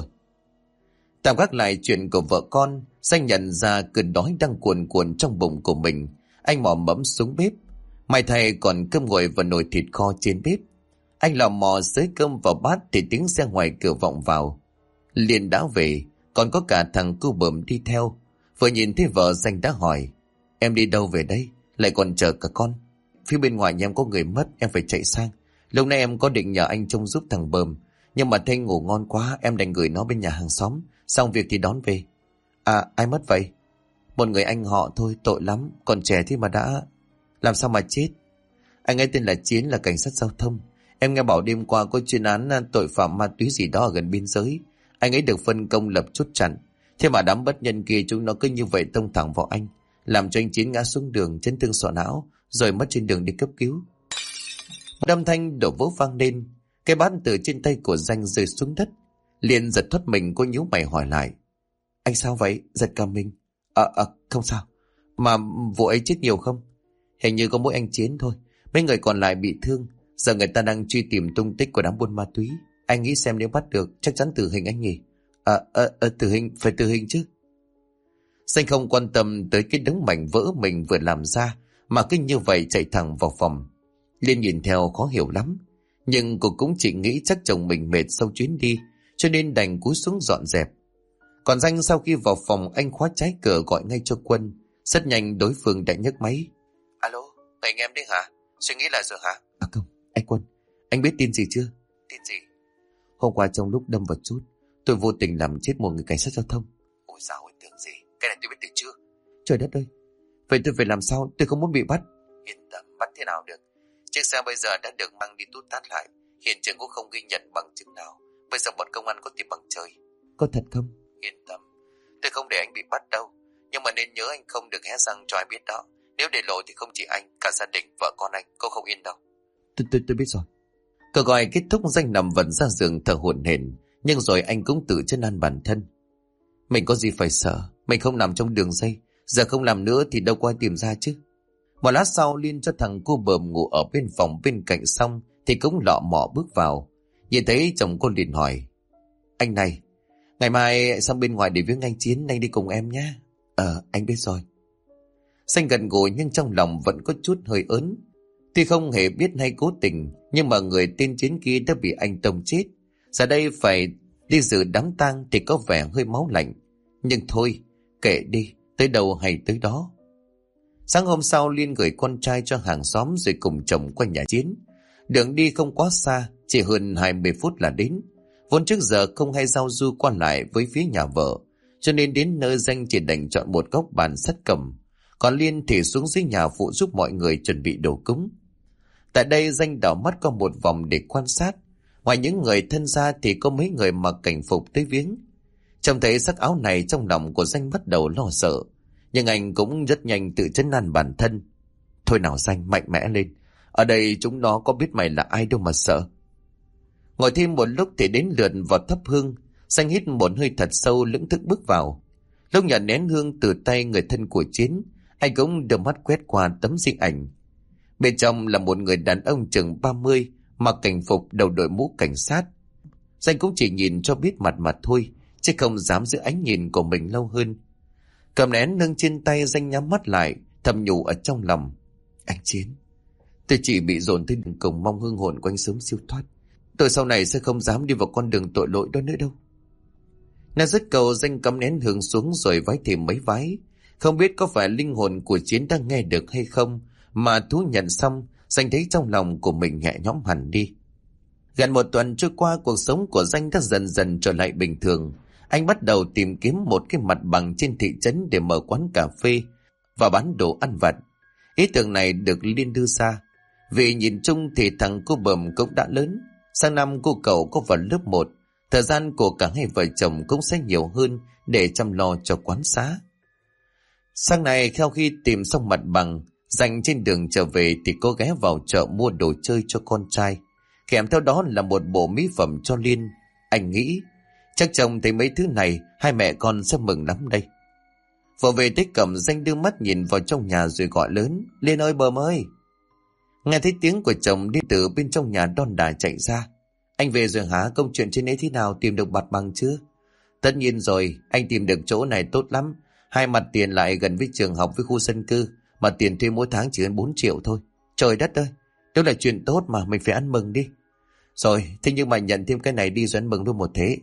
Tạm gác lại chuyện của vợ con, Danh nhận ra cơn đói đang cuồn cuộn trong bụng của mình. Anh mò mẫm xuống bếp. May thay còn cơm nguội và nồi thịt kho trên bếp. Anh lò mò xới cơm vào bát thì tiếng xe ngoài cửa vọng vào. Liên đã về, còn có cả thằng cu Bờm đi theo. Vừa nhìn thấy vợ Danh đã hỏi, em đi đâu về đây? Lại còn chờ cả con. Phía bên ngoài nhà em có người mất, em phải chạy sang. Lúc nãy em có định nhờ anh trông giúp thằng Bờm, nhưng mà thấy ngủ ngon quá, em đành gửi nó bên nhà hàng xóm, xong việc thì đón về. À, ai mất vậy? Một người anh họ thôi, tội lắm, còn trẻ thế mà đã... Làm sao mà chết? Anh ấy tên là Chiến, là cảnh sát giao thông. Em nghe bảo đêm qua có chuyên án tội phạm ma túy gì đó ở gần biên giới. Anh ấy được phân công lập chốt chặn. Thế mà đám bất nhân kia chúng nó cứ như vậy tông thẳng vào anh, làm cho anh Chiến ngã xuống đường, chấn thương sọ não, rồi mất trên đường đi cấp cứu. Một âm thanh đổ vỡ vang lên. Cái bát từ trên tay của Danh rơi xuống đất. Liền giật thoát mình, cô nhíu mày hỏi lại, anh sao vậy? Giật cả mình. Không sao. Mà vụ ấy chết nhiều không? Hình như có mỗi anh Chiến thôi, mấy người còn lại bị thương. Giờ người ta đang truy tìm tung tích của đám buôn ma túy. Anh nghĩ xem nếu bắt được chắc chắn tử hình anh nhỉ? Tử hình, phải tử hình chứ. Danh không quan tâm tới cái đống mảnh vỡ mình vừa làm ra, mà cứ như vậy chạy thẳng vào phòng. Liên nhìn theo khó hiểu lắm, nhưng cô cũng chỉ nghĩ chắc chồng mình mệt sau chuyến đi, cho nên đành cúi xuống dọn dẹp. Còn Danh sau khi vào phòng, anh khóa trái cửa gọi ngay cho Quân. Rất nhanh đối phương đã nhấc máy. Alo, anh em đấy hả? Suy nghĩ lại rồi hả? Không, anh Quân, anh biết tin gì chưa? Tin gì? Hôm qua trong lúc đâm vào chốt, tôi vô tình làm chết một người cảnh sát giao thông. Ôi dạo ơi, tưởng gì? Cái này tôi biết từ chưa? Trời đất ơi, Vậy tôi phải làm sao? Tôi không muốn bị bắt. Yên tâm, bắt thế nào được? Chiếc xe bây giờ đã được mang đi tút tát lại. Hiện trường cũng không ghi nhận bằng chứng nào. Bây giờ bọn công an có tìm bằng trời. Có thật không? Yên tâm, tôi không để anh bị bắt đâu. Nhưng mà nên nhớ anh không được hé răng cho ai biết đó. Nếu để lộ thì không chỉ anh, cả gia đình, vợ con anh, cô không yên đâu. Tôi biết rồi. Cậu gọi kết thúc, Danh nằm vật ra giường thở hổn hển, nhưng rồi anh cũng tự chân an bản thân. Mình có gì phải sợ, mình không nằm trong đường dây, giờ không làm nữa thì đâu có ai tìm ra chứ. Một lát sau, Liên cho thằng cu bờm ngủ ở bên phòng bên cạnh xong thì cũng lọ mọ bước vào. Nhìn thấy chồng cô liền hỏi: Anh này, ngày mai sang bên ngoài để viếng anh Chiến, anh đi cùng em nhé. Anh biết rồi. Danh gật gù nhưng trong lòng vẫn có chút hơi ớn. Tuy không hề biết hay cố tình, nhưng mà người tên Chiến kia đã bị anh tông chết. Giờ đây phải đi dự đám tang thì có vẻ hơi máu lạnh. Nhưng thôi, kệ đi, tới đâu hay tới đó. Sáng hôm sau, Liên gửi con trai cho hàng xóm rồi cùng chồng qua nhà Chiến. Đường đi không quá xa, chỉ hơn 20 phút là đến. Vốn trước giờ không hay giao du qua lại với phía nhà vợ, cho nên đến nơi Danh chỉ đành chọn một góc bàn sắt cầm. Còn Liên thì xuống dưới nhà phụ giúp mọi người chuẩn bị đồ cúng. Tại đây Danh đảo mắt qua một vòng để quan sát. Ngoài những người thân gia thì có mấy người mặc cảnh phục tới viếng. Trông thấy sắc áo này, trong lòng của Danh bắt đầu lo sợ. Nhưng anh cũng rất nhanh tự trấn an bản thân. Thôi nào Danh, mạnh mẽ lên. Ở đây chúng nó có biết mày là ai đâu mà sợ. Ngồi thêm một lúc thì đến lượt vào thắp hương. Danh hít một hơi thật sâu, lững thững bước vào. Lúc nhận nén hương từ tay người thân của Chiến, anh cũng đưa mắt quét qua tấm di ảnh. Bên trong là một người đàn ông chừng 30, mặc cảnh phục, đầu đội mũ cảnh sát. Danh cũng chỉ nhìn cho biết mặt mà thôi, chứ không dám giữ ánh nhìn của mình lâu hơn. Cầm nén hương trên tay, Danh nhắm mắt lại, thầm nhủ ở trong lòng: Anh Chiến, tôi chỉ bị dồn tới đường cùng, mong hương hồn của anh sớm siêu thoát. Tôi sau này sẽ không dám đi vào con đường tội lỗi đó nữa đâu. Nói dứt câu, Danh cắm nén hương xuống rồi vái thêm mấy vái. Không biết có phải linh hồn của Chiến đang nghe được hay không, mà thú nhận xong, Danh thấy trong lòng của mình nhẹ nhõm hẳn đi. Gần một tuần trôi qua, cuộc sống của Danh đã dần dần trở lại bình thường. Anh bắt đầu tìm kiếm một cái mặt bằng trên thị trấn để mở quán cà phê và bán đồ ăn vặt. Ý tưởng này được Liên đưa ra, vì nhìn chung thì thằng cô bờm cũng đã lớn. Sang năm cô cậu có vào lớp 1, thời gian của cả hai vợ chồng cũng sẽ nhiều hơn để chăm lo cho quán xá. Sáng nay, sau khi tìm xong mặt bằng, Danh trên đường trở về thì cô ghé vào chợ mua đồ chơi cho con trai, kèm theo đó là một bộ mỹ phẩm cho Liên. Anh nghĩ chắc chồng thấy mấy thứ này hai mẹ con sẽ mừng lắm đây. Vừa về tới cổng, Danh đưa mắt nhìn vào trong nhà rồi gọi lớn: Liên ơi, Bờm ơi. Nghe thấy tiếng của chồng, đi từ bên trong nhà đon đả chạy ra: Anh về rồi hả? Công chuyện trên ấy thế nào, tìm được mặt bằng chưa? Tất nhiên rồi, anh tìm được chỗ này tốt lắm. Hai mặt tiền lại gần với trường học với khu dân cư, mà tiền thuê mỗi tháng chỉ hơn 4 triệu thôi. Trời đất ơi, đó là chuyện tốt mà, mình phải ăn mừng đi. Rồi, thế nhưng mà nhận thêm cái này đi rồi ăn mừng luôn một thế.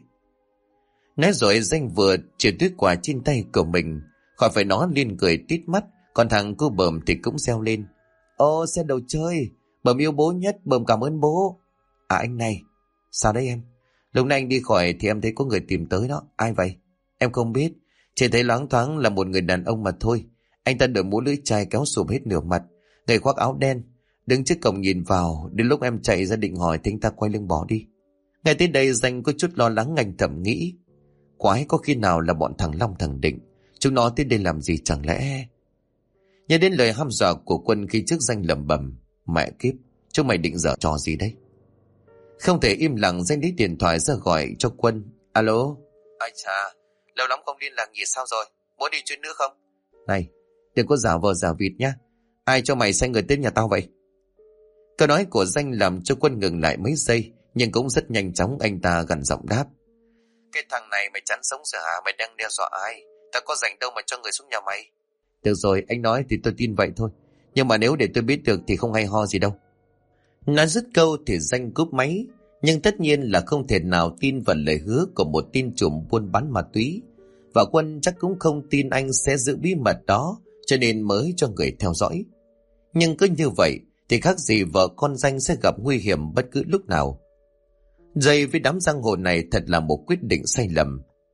Nói rồi Danh vừa chuyển túi quà trên tay của mình. Khỏi phải nói, Liên cười tít mắt, còn thằng cô Bờm thì cũng reo lên: Ô, xe đồ chơi, Bờm yêu bố nhất, Bờm cảm ơn bố. À anh này, sao đấy em? Lúc nãy anh đi khỏi thì em thấy có người tìm tới đó. Ai vậy? Em không biết, chỉ thấy loáng thoáng là một người đàn ông mà thôi. Anh ta đội mũ lưỡi chai kéo xùm hết nửa mặt, người khoác áo đen, đứng trước cổng nhìn vào. Đến lúc em chạy ra định hỏi thì anh ta quay lưng bỏ đi. Ngay tới đây Danh có chút lo lắng, anh thầm nghĩ: Quái, có khi nào là bọn thằng Long thằng Định, chúng nó tới đây làm gì chẳng lẽ? Nhớ đến lời hăm dọa của Quân khi trước, Danh lẩm bẩm: Mẹ kiếp, chúng mày định giở trò gì đấy? Không thể im lặng, Danh lấy điện thoại ra gọi cho Quân. Alo. Ai chà, lâu lắm không liên lạc nhỉ, sao rồi? Muốn đi chuyến nữa không? Này, đừng có giả vờ giả vịt nhá. Ai cho mày sai người tới nhà tao vậy? Câu nói của Danh làm cho Quân ngừng lại mấy giây, nhưng cũng rất nhanh chóng anh ta gằn giọng đáp: Cái thằng này mày chán sống rồi hả? Mày đang đe dọa ai? Tao có rảnh đâu mà cho người xuống nhà mày. Được rồi, anh nói thì tôi tin vậy thôi, nhưng mà nếu để tôi biết được thì không hay ho gì đâu. Nói dứt câu thì Danh cúp máy, nhưng tất nhiên là không thể nào tin vào lời hứa của một tin trùm buôn bán ma túy, và Quân chắc cũng không tin anh sẽ giữ bí mật đó, cho nên mới cho người theo dõi. Nhưng cứ như vậy thì khác gì vợ con Danh sẽ gặp nguy hiểm bất cứ lúc nào. Dây với đám giang hồ này thật là một quyết định sai lầm.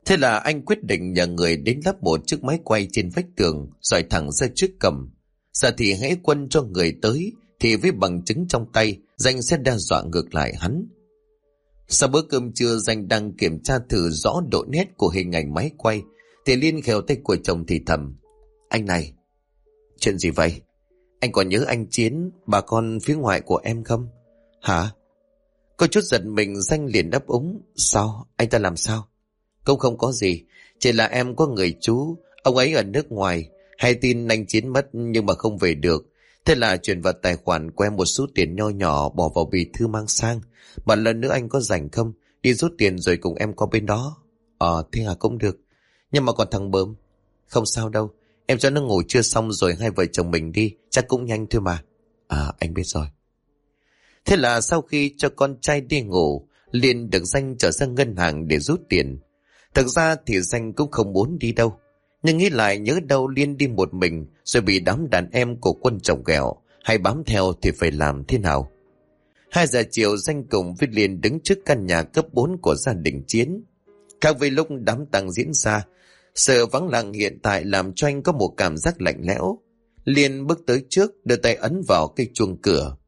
Thế là anh quyết định nhờ người đến lắp một chiếc máy quay trên vách tường rồi thẳng ra trước cầm. Giờ thì hễ Quân cho người tới thì với bằng chứng trong tay, Danh sẽ đe dọa ngược lại hắn. Sau bữa cơm trưa, Danh đang kiểm tra thử rõ độ nét của hình ảnh máy quay thì Liên khều tay của chồng thì thầm: Anh này, chuyện gì vậy? Anh còn nhớ anh Chiến, bà con phía ngoại của em không? Hả? Có chút giật mình, Danh liền đáp úng: Sao? Anh ta làm sao? Cũng không có gì, chỉ là em có người chú, ông ấy ở nước ngoài, hay tin anh Chiến mất nhưng mà không về được. Thế là chuyển vào tài khoản của em một số tiền nho nhỏ bỏ vào bì thư mang sang. Mà lần nữa anh có rảnh không? Đi rút tiền rồi cùng em qua bên đó. Thế à, cũng được. Nhưng mà còn thằng Bơm? Không sao đâu, em cho nó ngủ trưa xong rồi hai vợ chồng mình đi, chắc cũng nhanh thôi mà. Anh biết rồi. Thế là sau khi cho con trai đi ngủ, Liên được Danh trở sang ngân hàng để rút tiền. Thực ra thì Danh cũng không muốn đi đâu, nhưng nghĩ lại nhớ đâu Liên đi một mình rồi bị đám đàn em của Quân chồng ghẹo, hay bám theo thì phải làm thế nào. 2 giờ chiều, Danh cùng với Liên đứng trước căn nhà cấp 4 của gia đình Chiến. Khác với lúc đám tang diễn ra, sự vắng lặng hiện tại làm cho anh có một cảm giác lạnh lẽo. Liên bước tới trước, đưa tay ấn vào cây chuông cửa.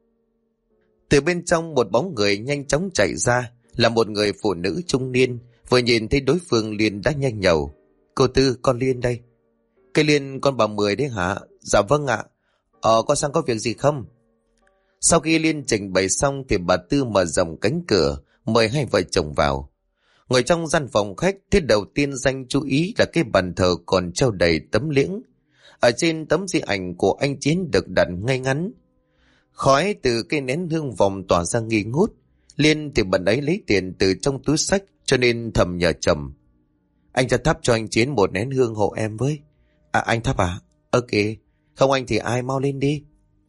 Từ bên trong một bóng người nhanh chóng chạy ra, là một người phụ nữ trung niên. Vừa nhìn thấy đối phương, Liên đã nhanh nhẩu: Cô Tư, con Liên đây. Cái Liên con bà Mười đấy hả? Dạ vâng ạ. Con sang có việc gì không? Sau khi Liên trình bày xong thì bà Tư mở rộng cánh cửa, mời hai vợ chồng vào. Ngồi trong gian phòng khách, thế đầu tiên Danh chú ý là cái bàn thờ còn treo đầy tấm liễn. Ở trên tấm di ảnh của anh Chiến được đặt ngay ngắn. Khói từ cây nén hương vòng tỏa ra nghi ngút. Liên thì bận ấy lấy tiền từ trong túi xách, cho nên thầm nhờ chồng: Anhจะthắp cho anh Chiến một nén hương hộ em với. Anh thắp à? Ok. Không anh thì ai, mau lên đi.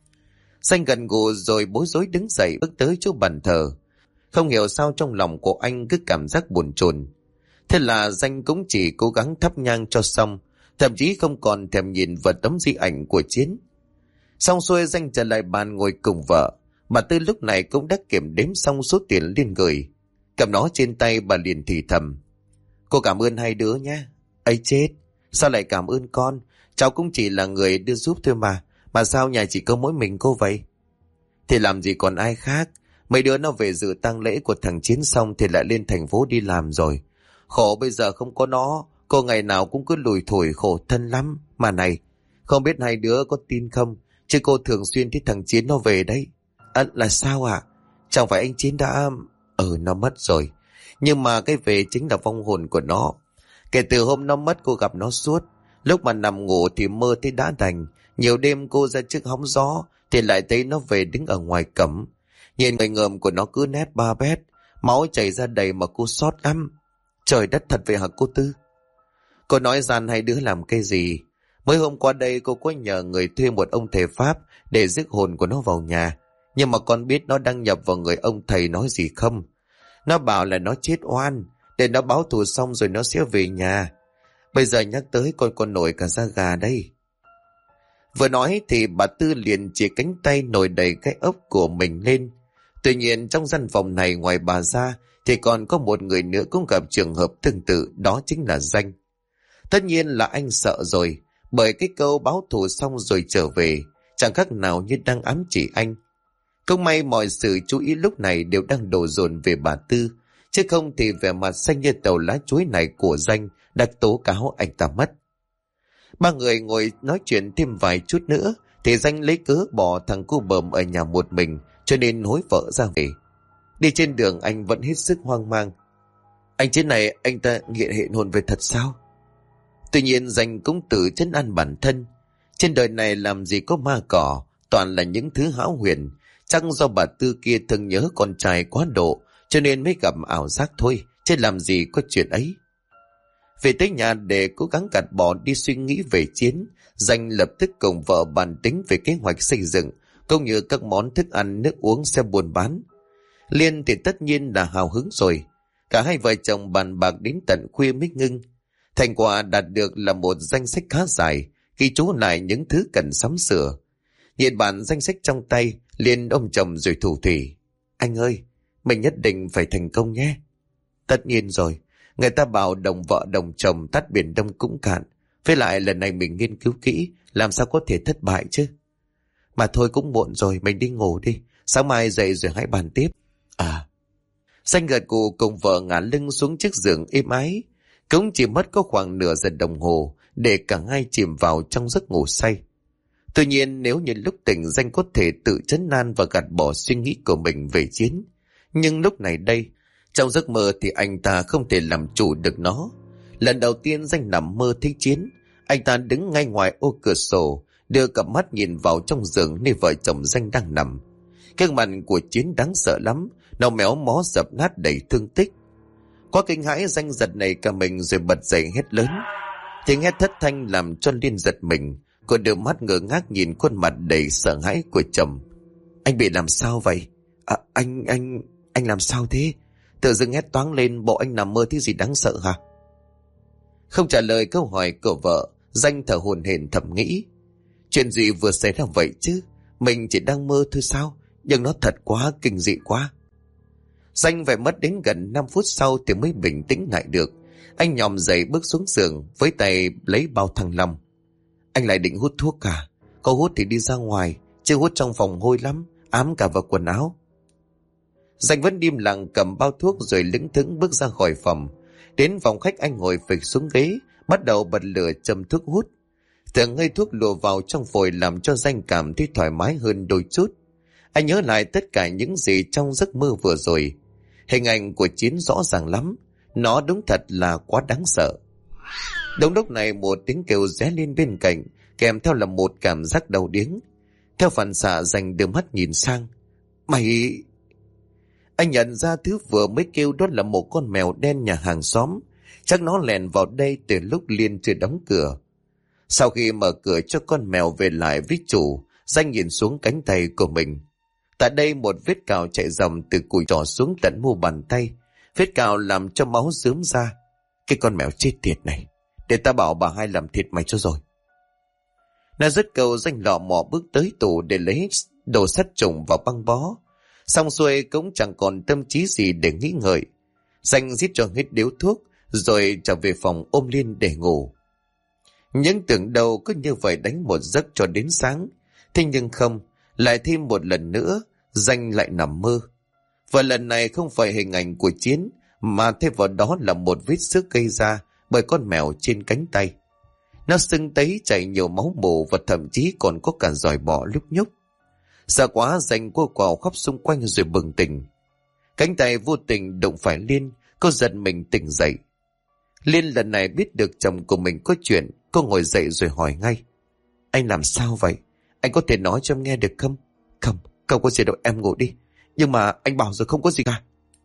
Danh gần gù rồi bối rối đứng dậy bước tới chỗ bàn thờ. Không hiểu sao trong lòng của anh cứ cảm giác buồn chồn. Thế là Danh cũng chỉ cố gắng thắp nhang cho xong, thậm chí không còn thèm nhìn vào tấm di ảnh của Chiến. Xong xuôi, Danh trở lại bàn ngồi cùng vợ. Bà Tư lúc này cũng đã kiểm đếm xong số tiền Liên gửi. Cầm nó trên tay, bà liền thì thầm: Cô cảm ơn hai đứa nhé. Ấy chết, sao lại cảm ơn con? Cháu cũng chỉ là người đưa giúp thôi mà. Mà sao nhà chỉ có mỗi mình cô vậy? Thì làm gì còn ai khác. Mấy đứa nó về dự tang lễ của thằng Chiến xong thì lại lên thành phố đi làm rồi. Khổ bây giờ không có nó, cô ngày nào cũng cứ lủi thủi khổ thân lắm. Mà này, không biết hai đứa có tin không, chứ cô thường xuyên thấy thằng Chiến nó về đấy. Là sao ạ? Chẳng phải anh Chiến đã... nó mất rồi. Nhưng mà cái về chính là vong hồn của nó. Kể từ hôm nó mất, cô gặp nó suốt. Lúc mà nằm ngủ thì mơ thấy đã đành. Nhiều đêm cô ra trước hóng gió thì lại thấy nó về đứng ở ngoài cổng. Nhìn người ngợm của nó cứ nét ba bét, máu chảy ra đầy mà cô xót lắm. Trời đất, thật vậy hả cô Tư? Cô nói gian hai đứa làm cái gì? Mới hôm qua đây cô có nhờ người thuê một ông thầy Pháp để rước hồn của nó vào nhà. Nhưng mà con biết nó đăng nhập vào người ông thầy nói gì không? Nó bảo là nó chết oan, để nó báo thù xong rồi nó sẽ về nhà. Bây giờ nhắc tới con còn nổi cả da gà đây. Vừa nói thì bà Tư liền chỉ cánh tay nổi đầy cái ốc của mình lên. Tuy nhiên trong gian phòng này ngoài bà ra thì còn có một người nữa cũng gặp trường hợp tương tự, đó chính là Danh. Tất nhiên là anh sợ rồi, bởi cái câu báo thù xong rồi trở về chẳng khác nào như đang ám chỉ anh. Không may mọi sự chú ý lúc này đều đang đổ dồn về bà Tư, chứ không thì vẻ mặt xanh như tàu lá chuối này của Danh đã tố cáo anh ta mất. Ba người ngồi nói chuyện thêm vài chút nữa thì Danh lấy cớ bỏ thằng cu Bờm ở nhà một mình, cho nên hối vợ ra về. Đi trên đường anh vẫn hết sức hoang mang. Anh Chiến này, anh ta nghiện hệ hồn về thật sao? Tuy nhiên Danh cũng tự trấn an bản thân. Trên đời này làm gì có ma cỏ, toàn là những thứ hão huyền. Chắc do bà Tư kia thường nhớ con trai quá độ, cho nên mới gặp ảo giác thôi, chứ làm gì có chuyện ấy. Về tới nhà để cố gắng gạt bỏ đi suy nghĩ về Chiến, Danh lập tức cùng vợ bàn tính về kế hoạch xây dựng, cũng như các món thức ăn nước uống sẽ buôn bán. Liên thì tất nhiên là hào hứng rồi. Cả hai vợ chồng bàn bạc đến tận khuya mới ngưng. Thành quả đạt được là một danh sách khá dài, ghi chú lại những thứ cần sắm sửa. Nhìn bản danh sách trong tay, Liên ôm chồng rồi thủ thỉ: Anh ơi, mình nhất định phải thành công nhé. Tất nhiên rồi, Người ta bảo đồng vợ đồng chồng tắt biển Đông cũng cạn. Với lại lần này mình nghiên cứu kỹ, làm sao có thể thất bại chứ. Mà thôi cũng muộn rồi, mình đi ngủ đi. Sáng mai dậy rồi hãy bàn tiếp. À. Danh gật gù cùng vợ ngả lưng xuống chiếc giường êm ái. Cũng chỉ mất có khoảng nửa giờ đồng hồ để cả hai chìm vào trong giấc ngủ say. Tuy nhiên nếu như lúc tỉnh Danh có thể tự trấn an và gạt bỏ suy nghĩ của mình về Chiến. Nhưng lúc này đây, trong giấc mơ thì anh ta không thể làm chủ được nó. Lần đầu tiên Danh nằm mơ thấy Chiến. Anh ta đứng ngay ngoài ô cửa sổ, đưa cặp mắt nhìn vào trong giường nơi vợ chồng Danh đang nằm. Cái mặt của Chiến đáng sợ lắm, nó méo mó dập nát đầy thương tích. Quá kinh hãi, Danh giật nảy cả mình rồi bật dậy hét lớn. Tiếng hét thất thanh làm cho Liên giật mình. Cô đưa mắt ngơ ngác nhìn khuôn mặt đầy sợ hãi của chồng. Anh bị làm sao vậy? À, anh làm sao thế? Tự dưng hét toáng lên, bộ anh nằm mơ thấy gì đáng sợ hả? Không trả lời câu hỏi của vợ, Danh thở hổn hển thầm nghĩ. Chuyện gì vừa xảy ra vậy chứ? Mình chỉ đang mơ thôi sao? Nhưng nó thật quá, kinh dị quá. Danh phải mất đến gần 5 phút sau thì mới bình tĩnh lại được. Anh nhòm dậy bước xuống giường, với tay lấy bao thăng long. Anh lại định hút thuốc cả. Có hút thì đi ra ngoài, chứ hút trong phòng hôi lắm, ám cả vào quần áo. Danh vẫn im lặng cầm bao thuốc rồi lững thững bước ra khỏi phòng. Đến phòng khách anh ngồi phịch xuống ghế, bắt đầu bật lửa châm thuốc hút. Tưởng hơi thuốc lùa vào trong phổi làm cho Danh cảm thấy thoải mái hơn đôi chút. Anh nhớ lại tất cả những gì trong giấc mơ vừa rồi. Hình ảnh của Chiến rõ ràng lắm. Nó đúng thật là quá đáng sợ. Đúng lúc này một tiếng kêu ré lên bên cạnh, kèm theo là một cảm giác đau điếng. Theo phản xạ Danh đưa mắt nhìn sang. Mày... Anh nhận ra thứ vừa mới kêu đó là một con mèo đen nhà hàng xóm. Chắc nó lèn vào đây từ lúc Liên chưa đóng cửa. Sau khi mở cửa cho con mèo về lại với chủ, Danh nhìn xuống cánh tay của mình. Tại đây một vết cào chạy dòng từ cùi trỏ xuống tận mu bàn tay. Vết cào làm cho máu rướm ra. Cái con mèo chết tiệt này, để ta bảo bà hai làm thịt mày cho rồi. Nó dứt câu Danh lọ mọ bước tới tủ để lấy đồ sát trùng vào băng bó. Xong xuôi cũng chẳng còn tâm trí gì để nghĩ ngợi. Danh rít cho hết điếu thuốc rồi trở về phòng ôm Liên để ngủ. Những tưởng đầu cứ như vậy đánh một giấc cho đến sáng. Thế nhưng không, lại thêm một lần nữa Danh lại nằm mơ. Và lần này không phải hình ảnh của Chiến, mà thêm vào đó là một vết xước gây ra bởi con mèo trên cánh tay. Nó sưng tấy chảy nhiều máu mù và thậm chí còn có cả giòi bọ lúc nhúc. Sợ quá Danh cô quào khóc xung quanh rồi bừng tỉnh. Cánh tay vô tình đụng phải Liên, cô giật mình tỉnh dậy. Liên lần này biết được chồng của mình có chuyện, cô ngồi dậy rồi hỏi ngay. Anh làm sao vậy? Anh có thể nói cho em nghe được không? Không có gì đâu, em ngủ đi. Nhưng mà anh bảo rồi không có gì cả.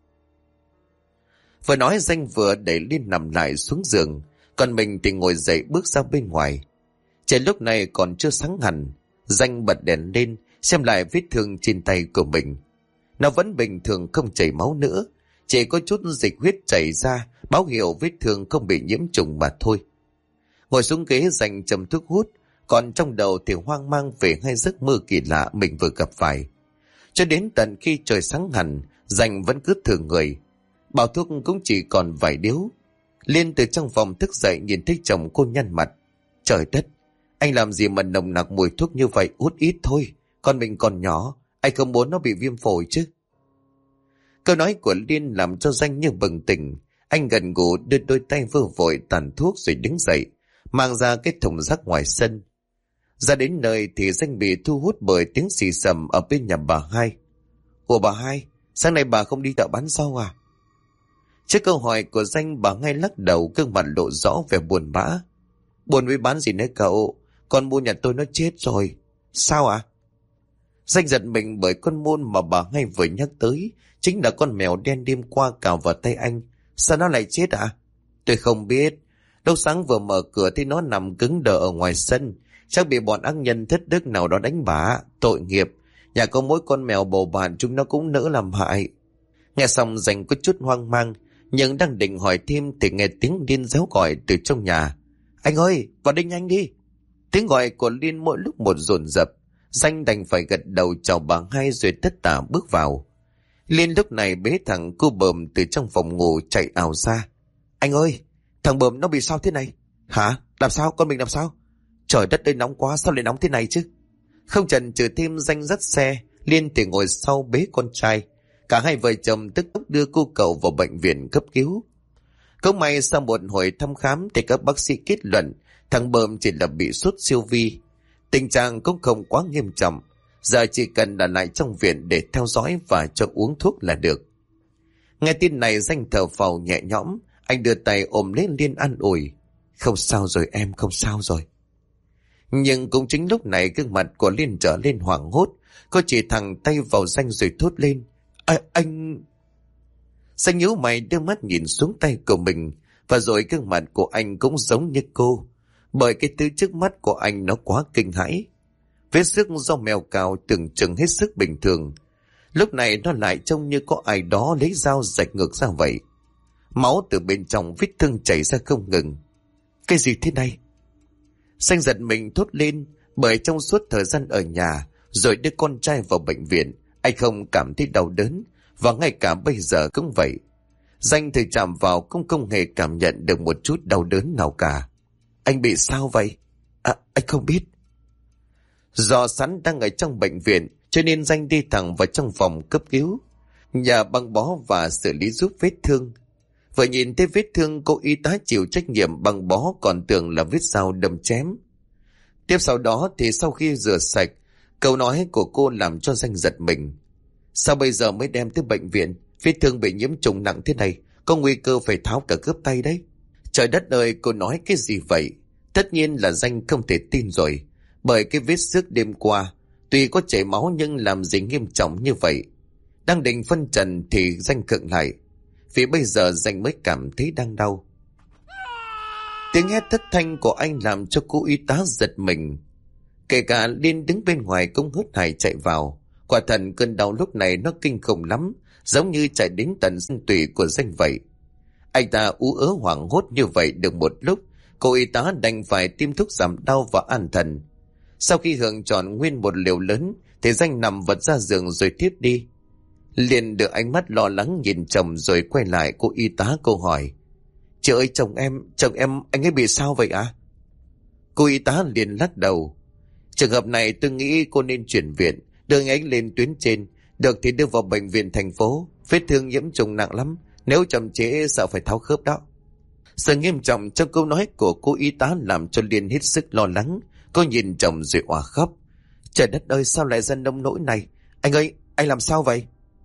Vừa nói Danh vừa đẩy Liên nằm lại xuống giường, còn mình thì ngồi dậy bước ra bên ngoài. Trời lúc này còn chưa sáng hẳn. Danh bật đèn lên xem lại vết thương trên tay của mình. Nó vẫn bình thường, không chảy máu nữa, chỉ có chút dịch huyết chảy ra, báo hiệu vết thương không bị nhiễm trùng mà thôi. Ngồi xuống ghế Danh châm thuốc hút, còn trong đầu thì hoang mang về hai giấc mơ kỳ lạ mình vừa gặp phải. Cho đến tận khi trời sáng hẳn, Danh vẫn cứ thử người. Bao thuốc cũng chỉ còn vài điếu. Liên từ trong phòng thức dậy nhìn thấy chồng cô nhăn mặt. Trời đất, anh làm gì mà nồng nặc mùi thuốc như vậy, hút ít thôi. Con mình còn nhỏ, anh không muốn nó bị viêm phổi chứ. Câu nói của Liên làm cho Danh như bừng tỉnh. Anh gần gù đưa đôi tay vơ vội tàn thuốc rồi đứng dậy, mang ra cái thùng rác ngoài sân. Ra đến nơi thì Danh bị thu hút bởi tiếng xì xầm ở bên nhà bà hai. Ủa bà hai, sáng nay bà không đi chợ bán rau à? Trước câu hỏi của Danh, bà ngay lắc đầu, gương mặt lộ rõ vẻ buồn bã. Buồn với bán gì nữa cậu? Con mua nhà tôi nó chết rồi. Sao ạ? Danh giật mình bởi con môn mà bà ngay vừa nhắc tới chính là con mèo đen đêm qua cào vào tay anh. Sao nó lại chết ạ? Tôi không biết. Lúc sáng vừa mở cửa thì nó nằm cứng đờ ở ngoài sân. Chắc bị bọn ác nhân thất đức nào đó đánh bả. Tội nghiệp. Nhà có mỗi con mèo bầu bạn chúng nó cũng nỡ làm hại. Nghe xong Danh có chút hoang mang, nhưng đang định hỏi thêm thì nghe tiếng Liên réo gọi từ trong nhà. Anh ơi, vào đây nhanh đi. Tiếng gọi của Liên mỗi lúc một dồn dập. Danh đành phải gật đầu chào bà hai rồi tất tả bước vào. Liên lúc này bế thẳng cô bờm từ trong phòng ngủ chạy ào ra. Anh ơi, thằng Bờm nó bị sao thế này? Hả? Làm sao? Con mình làm sao? Trời đất ơi, nóng quá, sao lại nóng thế này chứ? Không chần chừ thêm, Danh dắt xe, Liên thì ngồi sau bế con trai. Cả hai vợ chồng tức tốc đưa cô cậu vào bệnh viện cấp cứu. Cũng may sau một hồi thăm khám thì các bác sĩ kết luận thằng Bờm chỉ là bị sốt siêu vi. Tình trạng cũng không quá nghiêm trọng. Giờ chỉ cần ở lại trong viện để theo dõi và cho uống thuốc là được. Nghe tin này, Danh thở phào nhẹ nhõm. Anh đưa tay ôm lấy Liên an ủi. Không sao rồi em, không sao rồi. Nhưng cũng chính lúc này gương mặt của Liên trở lên hoảng hốt. Cô chỉ thẳng tay vào Danh rồi thốt lên. Anh... Danh nhíu mày đưa mắt nhìn xuống tay của mình. Và rồi gương mặt của anh cũng giống như cô. Bởi cái thứ trước mắt của anh nó quá kinh hãi. Vết xước do mèo cào tưởng chừng hết sức bình thường. Lúc này nó lại trông như có ai đó lấy dao rạch ngược ra vậy. Máu từ bên trong vết thương chảy ra không ngừng. Cái gì thế này? Danh giật mình thốt lên, bởi trong suốt thời gian ở nhà rồi đưa con trai vào bệnh viện, anh không cảm thấy đau đớn, và ngay cả bây giờ cũng vậy. Danh thử chạm vào cũng không hề cảm nhận được một chút đau đớn nào cả. Anh bị sao vậy? Anh không biết. Do sẵn đang ở trong bệnh viện cho nên Danh đi thẳng vào trong phòng cấp cứu, nhà băng bó và xử lý giúp vết thương. Vừa nhìn thấy vết thương, cô y tá chịu trách nhiệm băng bó còn tưởng là vết dao đâm chém. Tiếp sau đó thì sau khi rửa sạch, câu nói của cô làm cho Danh giật mình. Sao bây giờ mới đem tới bệnh viện? Vết thương bị nhiễm trùng nặng thế này, có nguy cơ phải tháo cả khớp tay đấy. Trời đất ơi, cô nói cái gì vậy? Tất nhiên là Danh không thể tin rồi, bởi cái vết xước đêm qua tuy có chảy máu nhưng làm gì nghiêm trọng như vậy. Đang định phân trần thì Danh khựng lại, vì bây giờ Danh mới cảm thấy đang đau. Tiếng hét thất thanh của anh làm cho cô y tá giật mình. Kể cả Liên đứng bên ngoài cũng hớt hải chạy vào. Quả thật cơn đau lúc này nó kinh khủng lắm, giống như chạy đến tận xương tủy của Danh vậy. Anh ta ú ớ hoảng hốt như vậy được một lúc, cô y tá đành phải tiêm thuốc giảm đau và an thần. Sau khi hưởng trọn nguyên một liều lớn thì Danh nằm vật ra giường rồi tiếp đi. Liền được ánh mắt lo lắng nhìn chồng rồi quay lại cô y tá, cô hỏi. Chị ơi, chồng em, anh ấy bị sao vậy ạ? Cô y tá liền lắc đầu. Trường hợp này tôi nghĩ cô nên chuyển viện, đưa anh ấy lên tuyến trên, được thì đưa vào bệnh viện thành phố. Vết thương nhiễm trùng nặng lắm, nếu chậm trễ sợ phải tháo khớp đó. Sự nghiêm trọng trong câu nói của cô y tá làm cho Liên hết sức lo lắng. Cô nhìn chồng rồi òa khóc. Trời đất ơi, sao lại ra nông nỗi này? Anh ơi, anh làm sao vậy?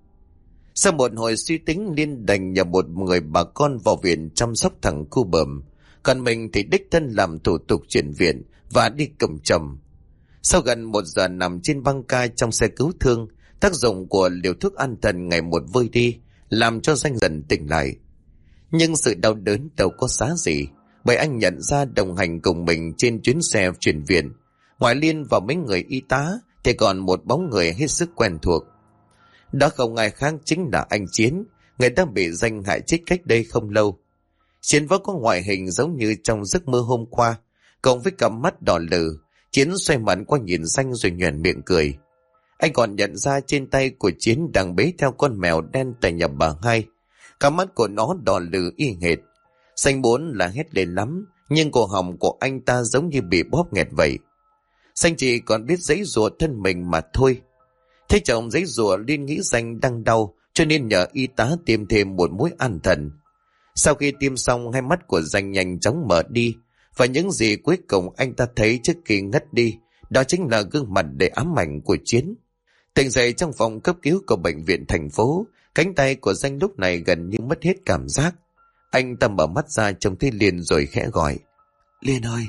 Sau một hồi suy tính, Liên đành nhờ một người bà con vào viện chăm sóc thằng cu Bờm, còn mình thì đích thân làm thủ tục chuyển viện và đi cầm chồng. Sau gần 1 giờ nằm trên băng ca trong xe cứu thương, tác dụng của liều thuốc an thần ngày một vơi đi, làm cho Danh dần tỉnh lại. Nhưng sự đau đớn đâu có giá gì, bởi anh nhận ra đồng hành cùng mình trên chuyến xe chuyển viện, ngoài Liên và mấy người y tá thì còn một bóng người hết sức quen thuộc. Đó không ai khác chính là anh Chiến, người đã bị Danh hại chết cách đây không lâu. Chiến vẫn có ngoại hình giống như trong giấc mơ hôm qua, cộng với cặp mắt đỏ lừ. Chiến xoay mặt qua nhìn Danh rồi nhoẻn miệng cười. Anh còn nhận ra trên tay của Chiến đang bế theo con mèo đen tại nhà bà Hai. Cặp mắt của nó đỏ lừ y hệt. Danh muốn là hét lên lắm, nhưng cổ họng của anh ta giống như bị bóp nghẹt vậy. Danh chỉ còn biết giãy giụa thân mình mà thôi. Thấy chồng giãy giụa, Liên nghĩ Danh đang đau, cho nên nhờ y tá tiêm thêm một mũi an thần. Sau khi tiêm xong, hai mắt của Danh nhanh chóng mở đi, và những gì cuối cùng anh ta thấy trước khi ngất đi, đó chính là gương mặt đầy ám ảnh của Chiến. Tỉnh dậy trong phòng cấp cứu của bệnh viện thành phố, cánh tay của Danh lúc này gần như mất hết cảm giác. Anh ta mở mắt ra trông thấy Liên rồi khẽ gọi. Liên ơi!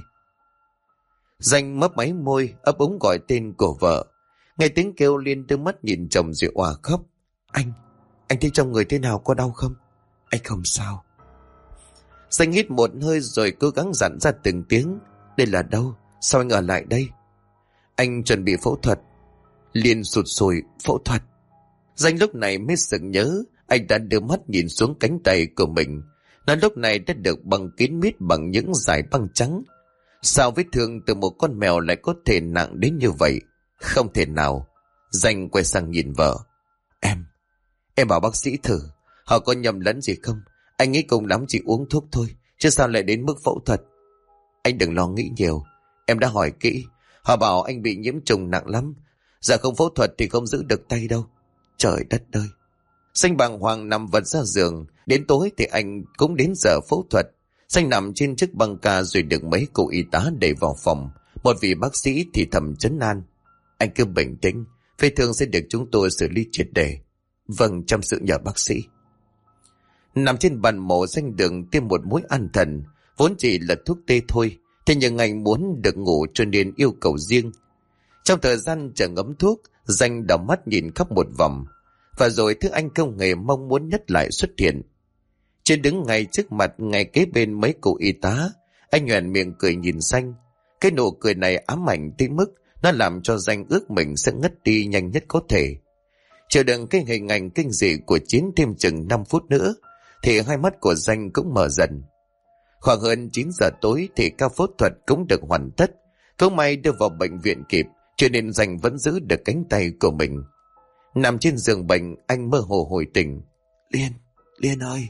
Danh mấp máy môi, ấp úng gọi tên của vợ. Nghe tiếng kêu, Liên đưa mắt nhìn chồng rồi òa khóc. Anh thấy trong người thế nào, có đau không? Anh không sao. Danh hít một hơi rồi cố gắng dặn ra từng tiếng. Đây là đâu? Sao anh ở lại đây? Anh chuẩn bị phẫu thuật. Liên sụt sùi. Phẫu thuật? Danh lúc này mới sực nhớ, anh đã đưa mắt nhìn xuống cánh tay của mình. Nó lúc này đã được băng kín mít bằng những dải băng trắng. Sao vết thương từ một con mèo lại có thể nặng đến như vậy? Không thể nào. Danh quay sang nhìn vợ. Em bảo bác sĩ thử, họ có nhầm lẫn gì không? Anh nghĩ cùng lắm chỉ uống thuốc thôi, chứ sao lại đến mức phẫu thuật. Anh đừng lo nghĩ nhiều. Em đã hỏi kỹ. Họ bảo anh bị nhiễm trùng nặng lắm. Giờ không phẫu thuật thì không giữ được tay đâu. Trời đất ơi. Xanh bàng hoàng nằm vật ra giường. Đến tối thì anh cũng đến giờ phẫu thuật. Xanh nằm trên chiếc băng ca rồi được mấy cô y tá đẩy vào phòng. Một vị bác sĩ thì thầm trấn an. Anh cứ bình tĩnh, vết thương sẽ được chúng tôi xử lý triệt để. Vâng, chăm sự nhờ bác sĩ. Nằm trên bàn mổ, Xanh đường tiêm một mũi an thần, vốn chỉ là thuốc tê thôi. Thế nhưng anh muốn được ngủ cho nên yêu cầu riêng. Trong thời gian chờ ngấm thuốc, Danh đảo mắt nhìn khắp một vòng. Và rồi thứ anh không hề mong muốn nhất lại xuất hiện. Trên đứng ngay trước mặt, ngay kế bên mấy cô y tá, anh nhoẻn miệng cười nhìn Danh. Cái nụ cười này ám ảnh tới mức nó làm cho Danh ước mình sẽ ngất đi nhanh nhất có thể. Chờ đợi cái hình ảnh kinh dị của Chiến thêm chừng 5 phút nữa, thì hai mắt của Danh cũng mở dần. Khoảng hơn 9 giờ tối thì ca phẫu thuật cũng được hoàn tất. Cũng may đưa vào bệnh viện kịp, cho nên Danh vẫn giữ được cánh tay của mình. Nằm trên giường bệnh, anh mơ hồ hồi tỉnh. Liên ơi!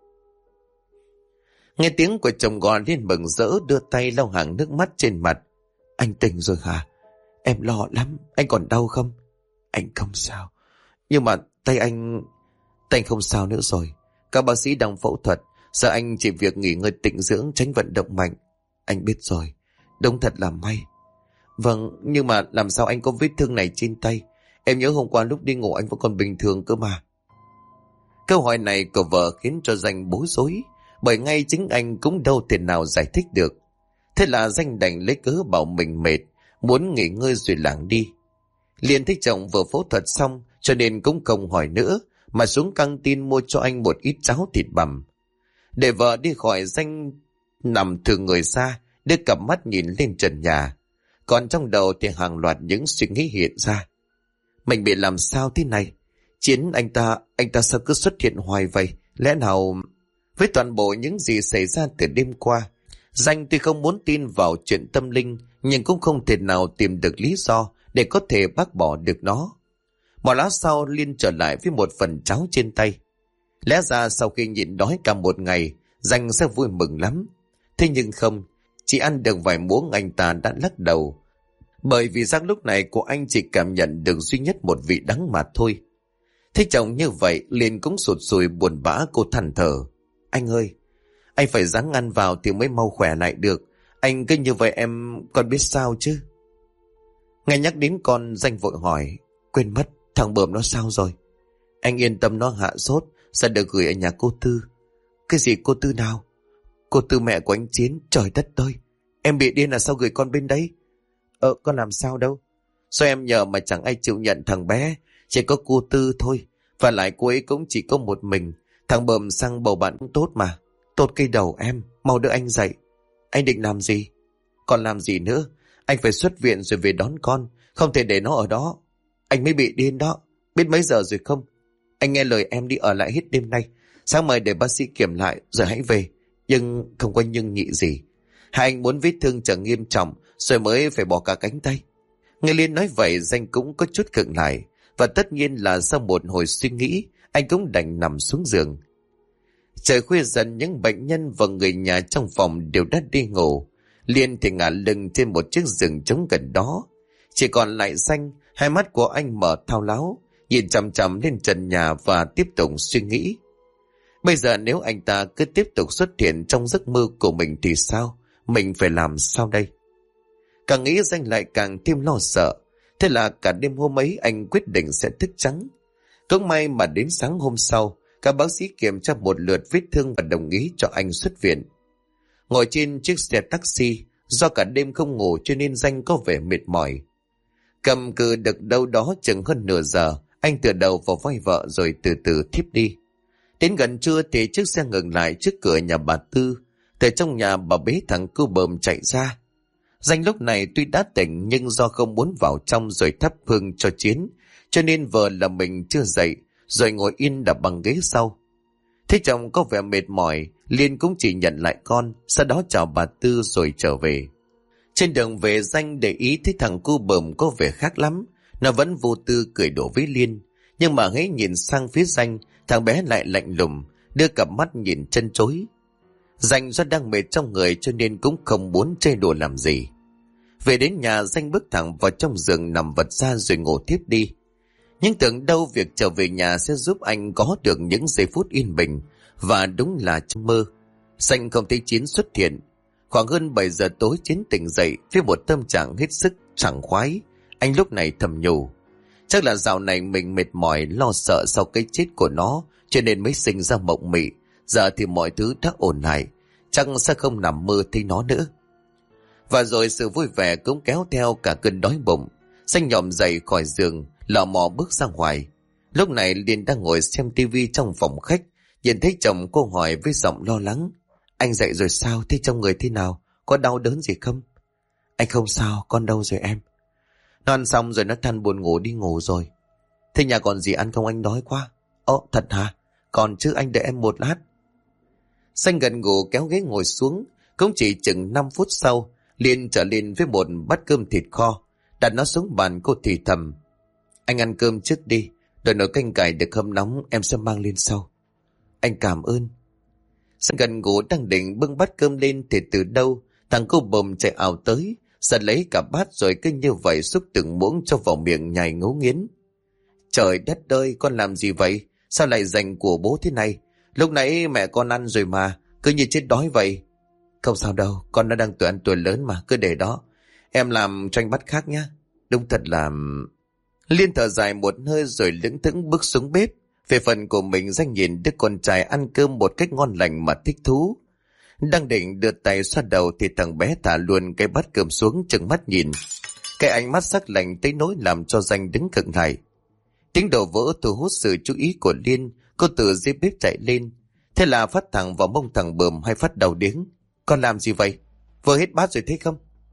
Nghe tiếng của chồng gọi, Liên mừng rỡ đưa tay lau hàng nước mắt trên mặt. Anh tỉnh rồi hả? Em lo lắm, anh còn đau không? Anh không sao. Nhưng mà tay anh không sao nữa rồi. Các bác sĩ đang phẫu thuật, giờ anh chỉ việc nghỉ ngơi tĩnh dưỡng, tránh vận động mạnh. Anh biết rồi, đúng thật là may. Vâng, nhưng mà làm sao anh có vết thương này trên tay? Em nhớ hôm qua lúc đi ngủ anh vẫn còn bình thường cơ mà. Câu hỏi này của vợ khiến cho Danh bối rối, bởi ngay chính anh cũng đâu thể nào giải thích được. Thế là Danh đành lấy cớ bảo mình mệt, muốn nghỉ ngơi rồi lảng đi. Liền thấy chồng vừa phẫu thuật xong, cho nên cũng không hỏi nữa, mà xuống căng tin mua cho anh một ít cháo thịt bằm. Để vợ đi khỏi, Danh nằm thừ người ra, đưa cặp mắt nhìn lên trần nhà. Còn trong đầu thì hàng loạt những suy nghĩ hiện ra. Mình bị làm sao thế này? Chiến anh ta sao cứ xuất hiện hoài vậy? Lẽ nào... Với toàn bộ những gì xảy ra từ đêm qua, Danh tuy không muốn tin vào chuyện tâm linh, nhưng cũng không thể nào tìm được lý do để có thể bác bỏ được nó. Một lát sau, Liên trở lại với một phần cháo trên tay. Lẽ ra sau khi nhịn đói cả một ngày, Danh sẽ vui mừng lắm. Thế nhưng không, chỉ ăn được vài muỗng anh ta đã lắc đầu. Bởi vì giác lúc này của anh chỉ cảm nhận được duy nhất một vị đắng mà thôi. Thấy chồng như vậy, Liên cũng sụt sùi buồn bã, cô than thở. Anh ơi, anh phải ráng ăn vào thì mới mau khỏe lại được. Anh cứ như vậy em còn biết sao chứ? Nghe nhắc đến con, Danh vội hỏi. Quên mất, thằng Bờm nó sao rồi? Anh yên tâm, nó hạ sốt, sẽ được gửi ở nhà cô Tư. Cái gì cô Tư nào? Cô Tư mẹ của anh Chiến. Trời đất ơi, em bị điên là sao gửi con bên đấy? Con làm sao đâu. Sao em nhờ mà chẳng ai chịu nhận thằng bé? Chỉ có cô Tư thôi. Và lại cô ấy cũng chỉ có một mình. Thằng Bờm sang bầu bạn cũng tốt mà. Tốt cây đầu em, mau đỡ anh dậy. Anh định làm gì? Còn làm gì nữa? Anh phải xuất viện rồi về đón con. Không thể để nó ở đó. Anh mới bị điên đó. Biết mấy giờ rồi không? Anh nghe lời em đi ở lại hết đêm nay. Sáng mai để bác sĩ kiểm lại rồi hãy về. Nhưng không có nhưng nhị gì. Hai anh muốn vết thương trở nghiêm trọng rồi mới phải bỏ cả cánh tay. Nghe Liên nói vậy, Danh cũng có chút khựng lại. Và tất nhiên là sau một hồi suy nghĩ, anh cũng đành nằm xuống giường. Trời khuya dần, những bệnh nhân và người nhà trong phòng đều đã đi ngủ. Liên thì ngả lưng trên một chiếc giường trống gần đó. Chỉ còn lại Danh, hai mắt của anh mở thao láo, nhìn chằm chằm lên trần nhà và tiếp tục suy nghĩ. Bây giờ nếu anh ta cứ tiếp tục xuất hiện trong giấc mơ của mình thì sao? Mình phải làm sao đây? Càng nghĩ Danh lại càng thêm lo sợ. Thế là cả đêm hôm ấy anh quyết định sẽ thức trắng. Cũng may mà đến sáng hôm sau, các bác sĩ kiểm tra một lượt vết thương và đồng ý cho anh xuất viện. Ngồi trên chiếc xe taxi, do cả đêm không ngủ cho nên Danh có vẻ mệt mỏi. Cầm cự được đâu đó chừng hơn nửa giờ, anh tựa đầu vào vai vợ rồi từ từ thiếp đi. Đến gần trưa thì chiếc xe ngừng lại trước cửa nhà bà Tư. Từ trong nhà bà bế thằng cu Bờm chạy ra. Danh lúc này tuy đã tỉnh nhưng do không muốn vào trong rồi thắp hương cho Chiến, cho nên vợ là mình chưa dậy, rồi ngồi yên đập bằng ghế sau. Thấy chồng có vẻ mệt mỏi, Liên cũng chỉ nhận lại con, sau đó chào bà Tư rồi trở về. Trên đường về, Danh để ý thấy thằng cu Bờm có vẻ khác lắm. Nó vẫn vô tư cười đổ với Liên, nhưng mà hễ nhìn sang phía Danh, thằng bé lại lạnh lùng, đưa cặp mắt nhìn chân chối. Danh do đang mệt trong người cho nên cũng không muốn chơi đùa làm gì. Về đến nhà, Danh bước thẳng vào trong giường nằm vật ra rồi ngủ tiếp đi. Nhưng tưởng đâu việc trở về nhà sẽ giúp anh có được những giây phút yên bình, và đúng là trong mơ. Danh không thấy Chiến xuất hiện. Khoảng hơn 7 giờ tối, Chiến tỉnh dậy với một tâm trạng hết sức sảng khoái. Anh lúc này thầm nhủ, chắc là dạo này mình mệt mỏi lo sợ sau cái chết của nó, cho nên mới sinh ra mộng mị. Giờ thì mọi thứ đã ổn lại, chắc sẽ không nằm mơ thấy nó nữa. Và rồi sự vui vẻ cũng kéo theo cả cơn đói bụng. Danh nhòm dậy khỏi giường, lò mò bước ra ngoài. Lúc này Liên đang ngồi xem tivi trong phòng khách, nhìn thấy chồng cô hỏi với giọng lo lắng, anh dậy rồi sao, thế trong người thế nào, có đau đớn gì không? Anh không sao, con đâu rồi em? Nó ăn xong rồi nó than buồn ngủ đi ngủ rồi. Thế nhà còn gì ăn không, anh đói quá. Ồ thật hả? Còn chứ, anh đợi em một lát. Xanh gần ngủ kéo ghế ngồi xuống. Cũng chỉ chừng 5 phút sau, Liên trở lên với một bát cơm thịt kho, đặt nó xuống bàn. Cô thì thầm, anh ăn cơm trước đi, đợi nồi canh cải được hâm nóng em sẽ mang lên sau. Anh cảm ơn. Xanh gần ngủ đang định bưng bát cơm lên thì từ đâu thằng cô bồm chạy ảo tới, giật lấy cả bát rồi cứ như vậy xúc từng muỗng cho vào miệng nhai ngấu nghiến. Trời đất ơi, con làm gì vậy? Sao lại dành của bố thế này? Lúc nãy mẹ con ăn rồi mà, cứ như chết đói vậy. Không sao đâu, con nó đang tuổi ăn tuổi lớn mà, cứ để đó. Em làm cho anh bát khác nhá. Đúng thật là... Liên thở dài một hơi rồi lững thững bước xuống bếp. Về phần của mình, Danh nhìn đứa con trai ăn cơm một cách ngon lành mà thích thú. Đang định đưa tay xoa đầu thì thằng bé thả luôn cái bát cơm xuống, trừng mắt nhìn. Cái ánh mắt sắc lạnh tới nỗi làm cho Danh đứng khựng lại. Tiếng đổ vỡ thu hút sự chú ý của Liên. Cô từ dưới bếp chạy lên, thế là phát thẳng vào mông thằng Bờm hay phát đầu điếng. Con làm gì vậy? Vừa hết bát rồi thấy không?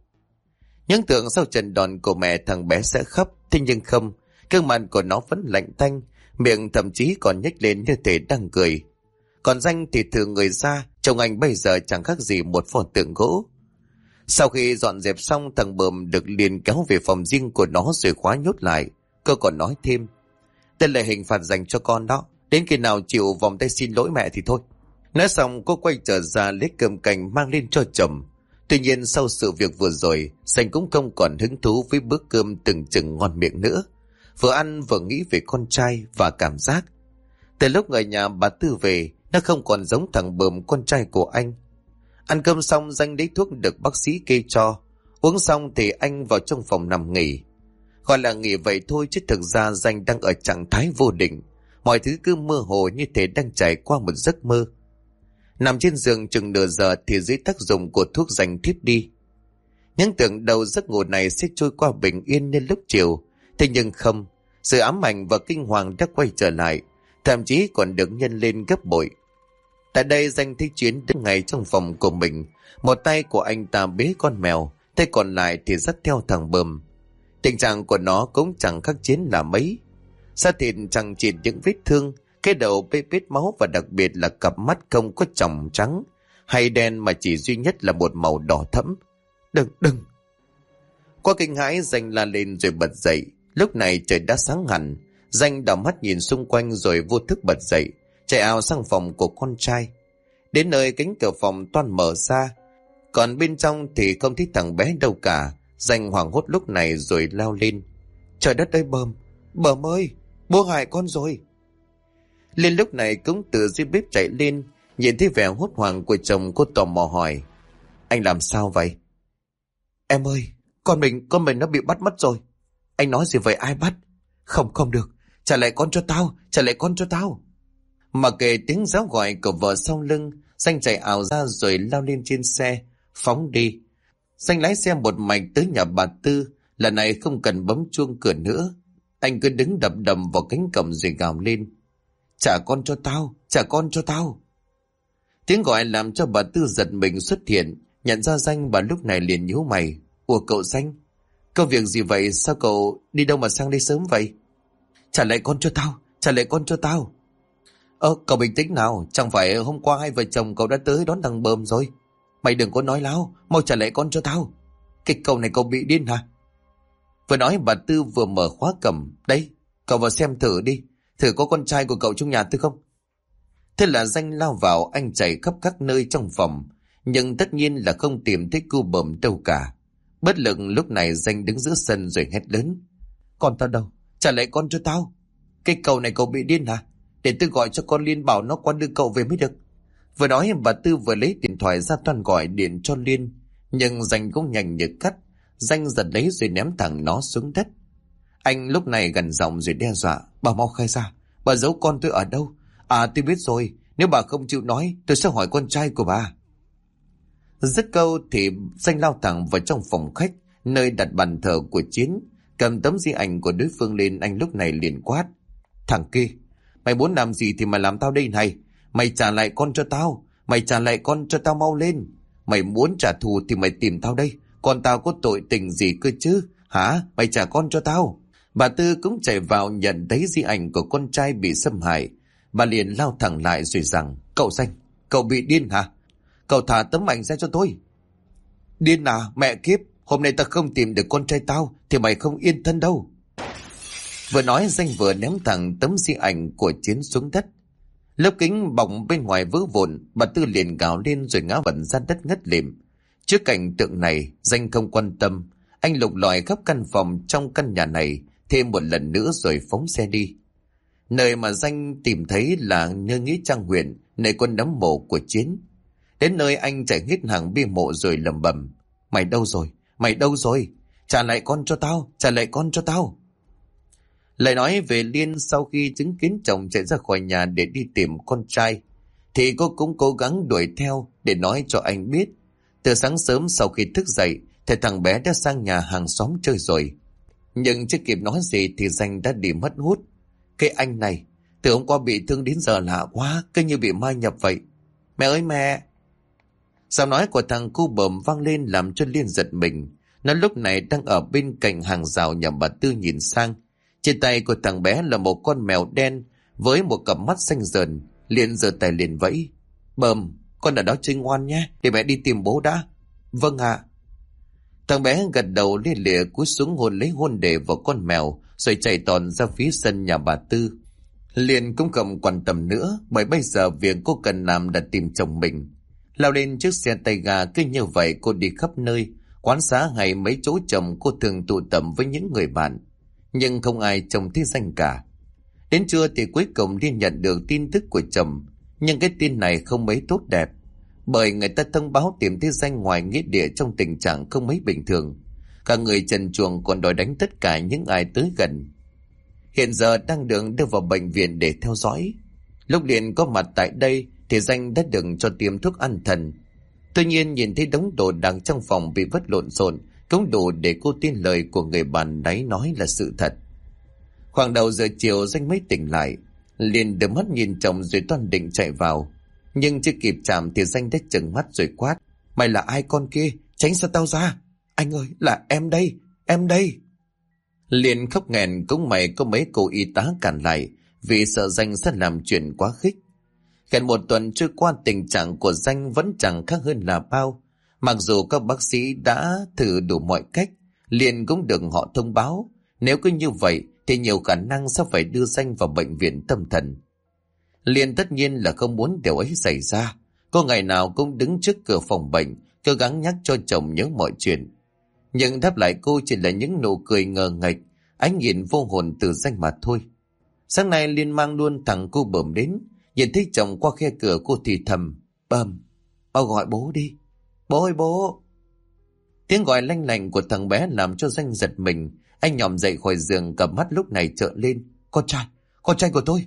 Những tưởng sau trận đòn của mẹ thằng bé sẽ khóc, thế nhưng không. Gương mặt của nó vẫn lạnh tanh, miệng thậm chí còn nhếch lên như thể đang cười. Còn Danh thì thừ người ra, trông anh bây giờ chẳng khác gì một pho tượng gỗ. Sau khi dọn dẹp xong, thằng Bờm được Liên kéo về phòng riêng của nó rồi khóa nhốt lại. Cô còn nói thêm, đây là hình phạt dành cho con đó, đến khi nào chịu vòng tay xin lỗi mẹ thì thôi. Nói xong cô quay trở ra lấy cơm canh mang lên cho chồng. Tuy nhiên sau sự việc vừa rồi, Danh cũng không còn hứng thú với bữa cơm từng chừng ngon miệng nữa. Vừa ăn vừa nghĩ về con trai và cảm giác. Từ lúc người nhà bà Tư về, nó không còn giống thằng Bờm con trai của anh. Ăn cơm xong, Danh lấy thuốc được bác sĩ kê cho. Uống xong thì anh vào trong phòng nằm nghỉ. Gọi là nghỉ vậy thôi chứ thực ra Danh đang ở trạng thái vô định. Mọi thứ cứ mơ hồ như thể đang trải qua một giấc mơ. Nằm trên giường chừng nửa giờ thì dưới tác dụng của thuốc Danh thiếp đi. Những tưởng đầu giấc ngủ này sẽ trôi qua bình yên như lúc chiều. Thế nhưng không, sự ám ảnh và kinh hoàng đã quay trở lại, thậm chí còn được nhân lên gấp bội. Tại đây Danh thấy Chiến đứng ngay trong phòng của mình. Một tay của anh ta bế con mèo, tay còn lại thì dắt theo thằng Bờm. Tình trạng của nó cũng chẳng khác Chiến là mấy. Da thịt chẳng chịt những vết thương, cái đầu bê bết máu và đặc biệt là cặp mắt không có tròng trắng hay đen mà chỉ duy nhất là một màu đỏ thẫm. Đừng. Qua kinh hãi, Danh la lên rồi bật dậy. Lúc này trời đã sáng hẳn. Danh đảo mắt nhìn xung quanh rồi vô thức bật dậy, chạy ào sang phòng của con trai. Đến nơi cánh cửa phòng toan mở ra, còn bên trong thì không thấy thằng bé đâu cả. Danh hoảng hốt lúc này rồi lao lên. Trời đất ơi Bờm ơi, bố hại con rồi. Liên lúc này cũng từ dưới bếp chạy lên, nhìn thấy vẻ hốt hoảng của chồng, cô tò mò hỏi, anh làm sao vậy? Em ơi, con mình nó bị bắt mất rồi. Anh nói gì vậy, ai bắt? Không được, trả lại con cho tao. Mà kể tiếng giáo gọi của vợ sau lưng, Danh chạy ảo ra rồi lao lên trên xe, phóng đi. Danh lái xe một mạch tới nhà bà Tư, lần này không cần bấm chuông cửa nữa. Anh cứ đứng đập đầm vào cánh cổng rồi gào lên, trả con cho tao. Tiếng gọi làm cho bà Tư giật mình xuất hiện, nhận ra Danh. Bà lúc này liền nhíu mày, ủa cậu Danh, có việc gì vậy, sao cậu đi đâu mà sang đây sớm vậy? Trả lại con cho tao. Cậu bình tĩnh nào, chẳng phải hôm qua hai vợ chồng cậu đã tới đón thằng Bờm rồi? Mày đừng có nói láo, mau trả lại con cho tao. Cái cậu này cậu bị điên hả? Vừa nói bà Tư vừa mở khóa cầm. Đây, cậu vào xem thử đi, thử có con trai của cậu trong nhà tôi không? Thế là Danh lao vào, anh chạy khắp các nơi trong phòng, nhưng tất nhiên là không tìm thấy cô Bờm đâu cả. Bất lực lúc này Danh đứng giữa sân rồi hét lớn: Con tao đâu? Trả lại con cho tao! Cái cậu này cậu bị điên hả? Để tôi gọi cho con Liên bảo nó qua đưa cậu về mới được. Vừa nói bà Tư vừa lấy điện thoại ra toàn gọi điện cho Liên, nhưng Danh cũng nhanh như cắt. Danh giật lấy rồi ném thẳng nó xuống đất. Anh lúc này gần giọng rồi đe dọa: Bà mau khai ra, bà giấu con tôi ở đâu? À, tôi biết rồi, nếu bà không chịu nói tôi sẽ hỏi con trai của bà. Dứt câu thì Danh lao thẳng vào trong phòng khách, nơi đặt bàn thờ của Chiến, cầm tấm di ảnh của đối phương lên. Anh lúc này liền quát: Thằng kia, mày muốn làm gì thì mà làm tao đây này. Mày trả lại con cho tao, mày trả lại con cho tao mau lên. Mày muốn trả thù thì mày tìm tao đây, con tao có tội tình gì cơ chứ? Hả? Mày trả con cho tao. Bà Tư cũng chạy vào nhận thấy di ảnh của con trai bị xâm hại. Bà liền lao thẳng lại rồi rằng: Cậu Danh, cậu bị điên hả? Cậu thả tấm ảnh ra cho tôi. Điên à? Mẹ kiếp, hôm nay ta không tìm được con trai tao thì mày không yên thân đâu. Vừa nói Danh vừa ném thẳng tấm di ảnh của Chiến xuống đất. Lớp kính bọng bên ngoài vỡ vụn, bà Tư liền gào lên rồi ngã vật ra đất ngất lịm. Trước cảnh tượng này, Danh không quan tâm. Anh lục lọi khắp căn phòng trong căn nhà này thêm một lần nữa rồi phóng xe đi. Nơi mà Danh tìm thấy là Như Nghĩa Trang huyện, nơi con nấm mộ của Chiến. Đến nơi anh chạy hết hàng bia mộ rồi lẩm bẩm: Mày đâu rồi? Mày đâu rồi? Trả lại con cho tao, trả lại con cho tao. Lại nói về Liên, sau khi chứng kiến chồng chạy ra khỏi nhà để đi tìm con trai, thì cô cũng cố gắng đuổi theo để nói cho anh biết. Từ sáng sớm sau khi thức dậy thì thằng bé đã sang nhà hàng xóm chơi rồi. Nhưng chưa kịp nói gì thì Danh đã đi mất hút. Cái anh này, từ hôm qua bị thương đến giờ lạ quá, cứ như bị ma nhập vậy. Mẹ ơi mẹ! Giọng nói của thằng cu Bờm vang lên làm cho Liên giật mình. Nó lúc này đang ở bên cạnh hàng rào nhà bà Tư nhìn sang. Trên tay của thằng bé là một con mèo đen với một cặp mắt xanh dờn. Liên giơ tay liền vẫy: Bờm, con ở đó chơi ngoan nhé, để mẹ đi tìm bố đã. Vâng ạ. Thằng bé gật đầu lia lịa cúi xuống hôn lấy hôn đề vào con mèo rồi chạy tòn ra phía sân nhà bà Tư. Liên cũng không quan tâm nữa, bởi bây giờ việc cô cần làm là tìm chồng mình. Lao lên chiếc xe tay ga, cứ như vậy cô đi khắp nơi, quán xá hay mấy chỗ chồng cô thường tụ tập với những người bạn. Nhưng không ai trông thấy Danh cả. Đến trưa thì cuối cùng Liên nhận được tin tức của chồng, nhưng cái tin này không mấy tốt đẹp. Bởi người ta thông báo tìm thấy Danh ngoài nghĩa địa trong tình trạng không mấy bình thường. Cả người trần truồng còn đòi đánh tất cả những ai tới gần. Hiện giờ đang được đưa vào bệnh viện để theo dõi. Lúc Liên có mặt tại đây thì Danh đã đừng cho tiêm thuốc an thần. Tuy nhiên nhìn thấy đống đồ đạc trong phòng bị vứt lộn xộn cũng đủ để cô tin lời của người bạn đấy nói là sự thật. Khoảng đầu giờ chiều Danh mới tỉnh lại. Liền đưa mắt nhìn chồng rồi toan định chạy vào, nhưng chưa kịp chạm thì Danh đã trừng mắt rồi quát: Mày là ai con kia? Tránh xa tao ra! Anh ơi, là em đây, em đây! Liền khóc nghẹn, cũng may có mấy cô y tá cản lại vì sợ Danh sẽ làm chuyện quá khích. Gần một tuần trôi qua, tình trạng của Danh vẫn chẳng khác hơn là bao. Mặc dù các bác sĩ đã thử đủ mọi cách, liền cũng được họ thông báo nếu cứ như vậy thì nhiều khả năng sẽ phải đưa Danh vào bệnh viện tâm thần. Liền tất nhiên là không muốn điều ấy xảy ra. Cô ngày nào cũng đứng trước cửa phòng bệnh, cố gắng nhắc cho chồng nhớ mọi chuyện. Nhưng đáp lại cô chỉ là những nụ cười ngờ nghệch, ánh nhìn vô hồn từ Danh mà thôi. Sáng nay Liên mang luôn thằng cô Bờm đến. Nhìn thấy chồng qua khe cửa, cô thì thầm: Bờm, bao gọi bố đi. Bố ơi bố! Tiếng gọi lanh lành của thằng bé làm cho Danh giật mình. Anh nhòm dậy khỏi giường, cặp mắt lúc này trợn lên: Con trai của tôi!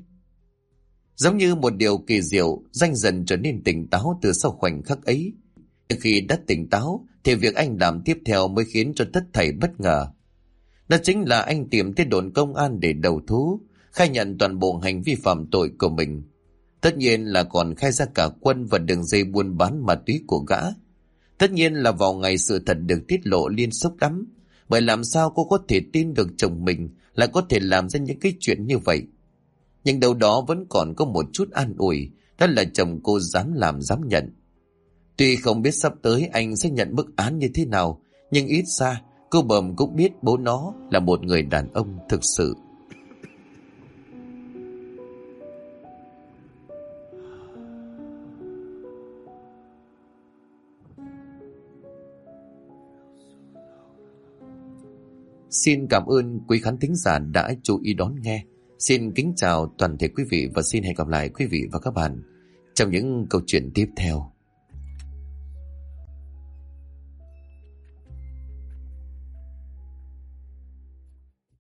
Giống như một điều kỳ diệu, Danh dần trở nên tỉnh táo từ sau khoảnh khắc ấy. Khi đã tỉnh táo thì việc anh làm tiếp theo mới khiến cho tất thảy bất ngờ. Đó chính là anh tìm tới đồn công an để đầu thú, khai nhận toàn bộ hành vi phạm tội của mình. Tất nhiên là còn khai ra cả quân và đường dây buôn bán ma túy của gã. Tất nhiên là vào ngày sự thật được tiết lộ, Liên sốc lắm. Bởi làm sao cô có thể tin được chồng mình lại có thể làm ra những cái chuyện như vậy. Nhưng đâu đó vẫn còn có một chút an ủi, đó là chồng cô dám làm dám nhận. Tuy không biết sắp tới anh sẽ nhận mức án như thế nào, nhưng ít ra cô Bờm cũng biết bố nó là một người đàn ông thực sự. Xin cảm ơn quý khán thính giả đã chú ý đón nghe. Xin kính chào toàn thể quý vị và xin hẹn gặp lại quý vị và các bạn trong những câu chuyện tiếp theo.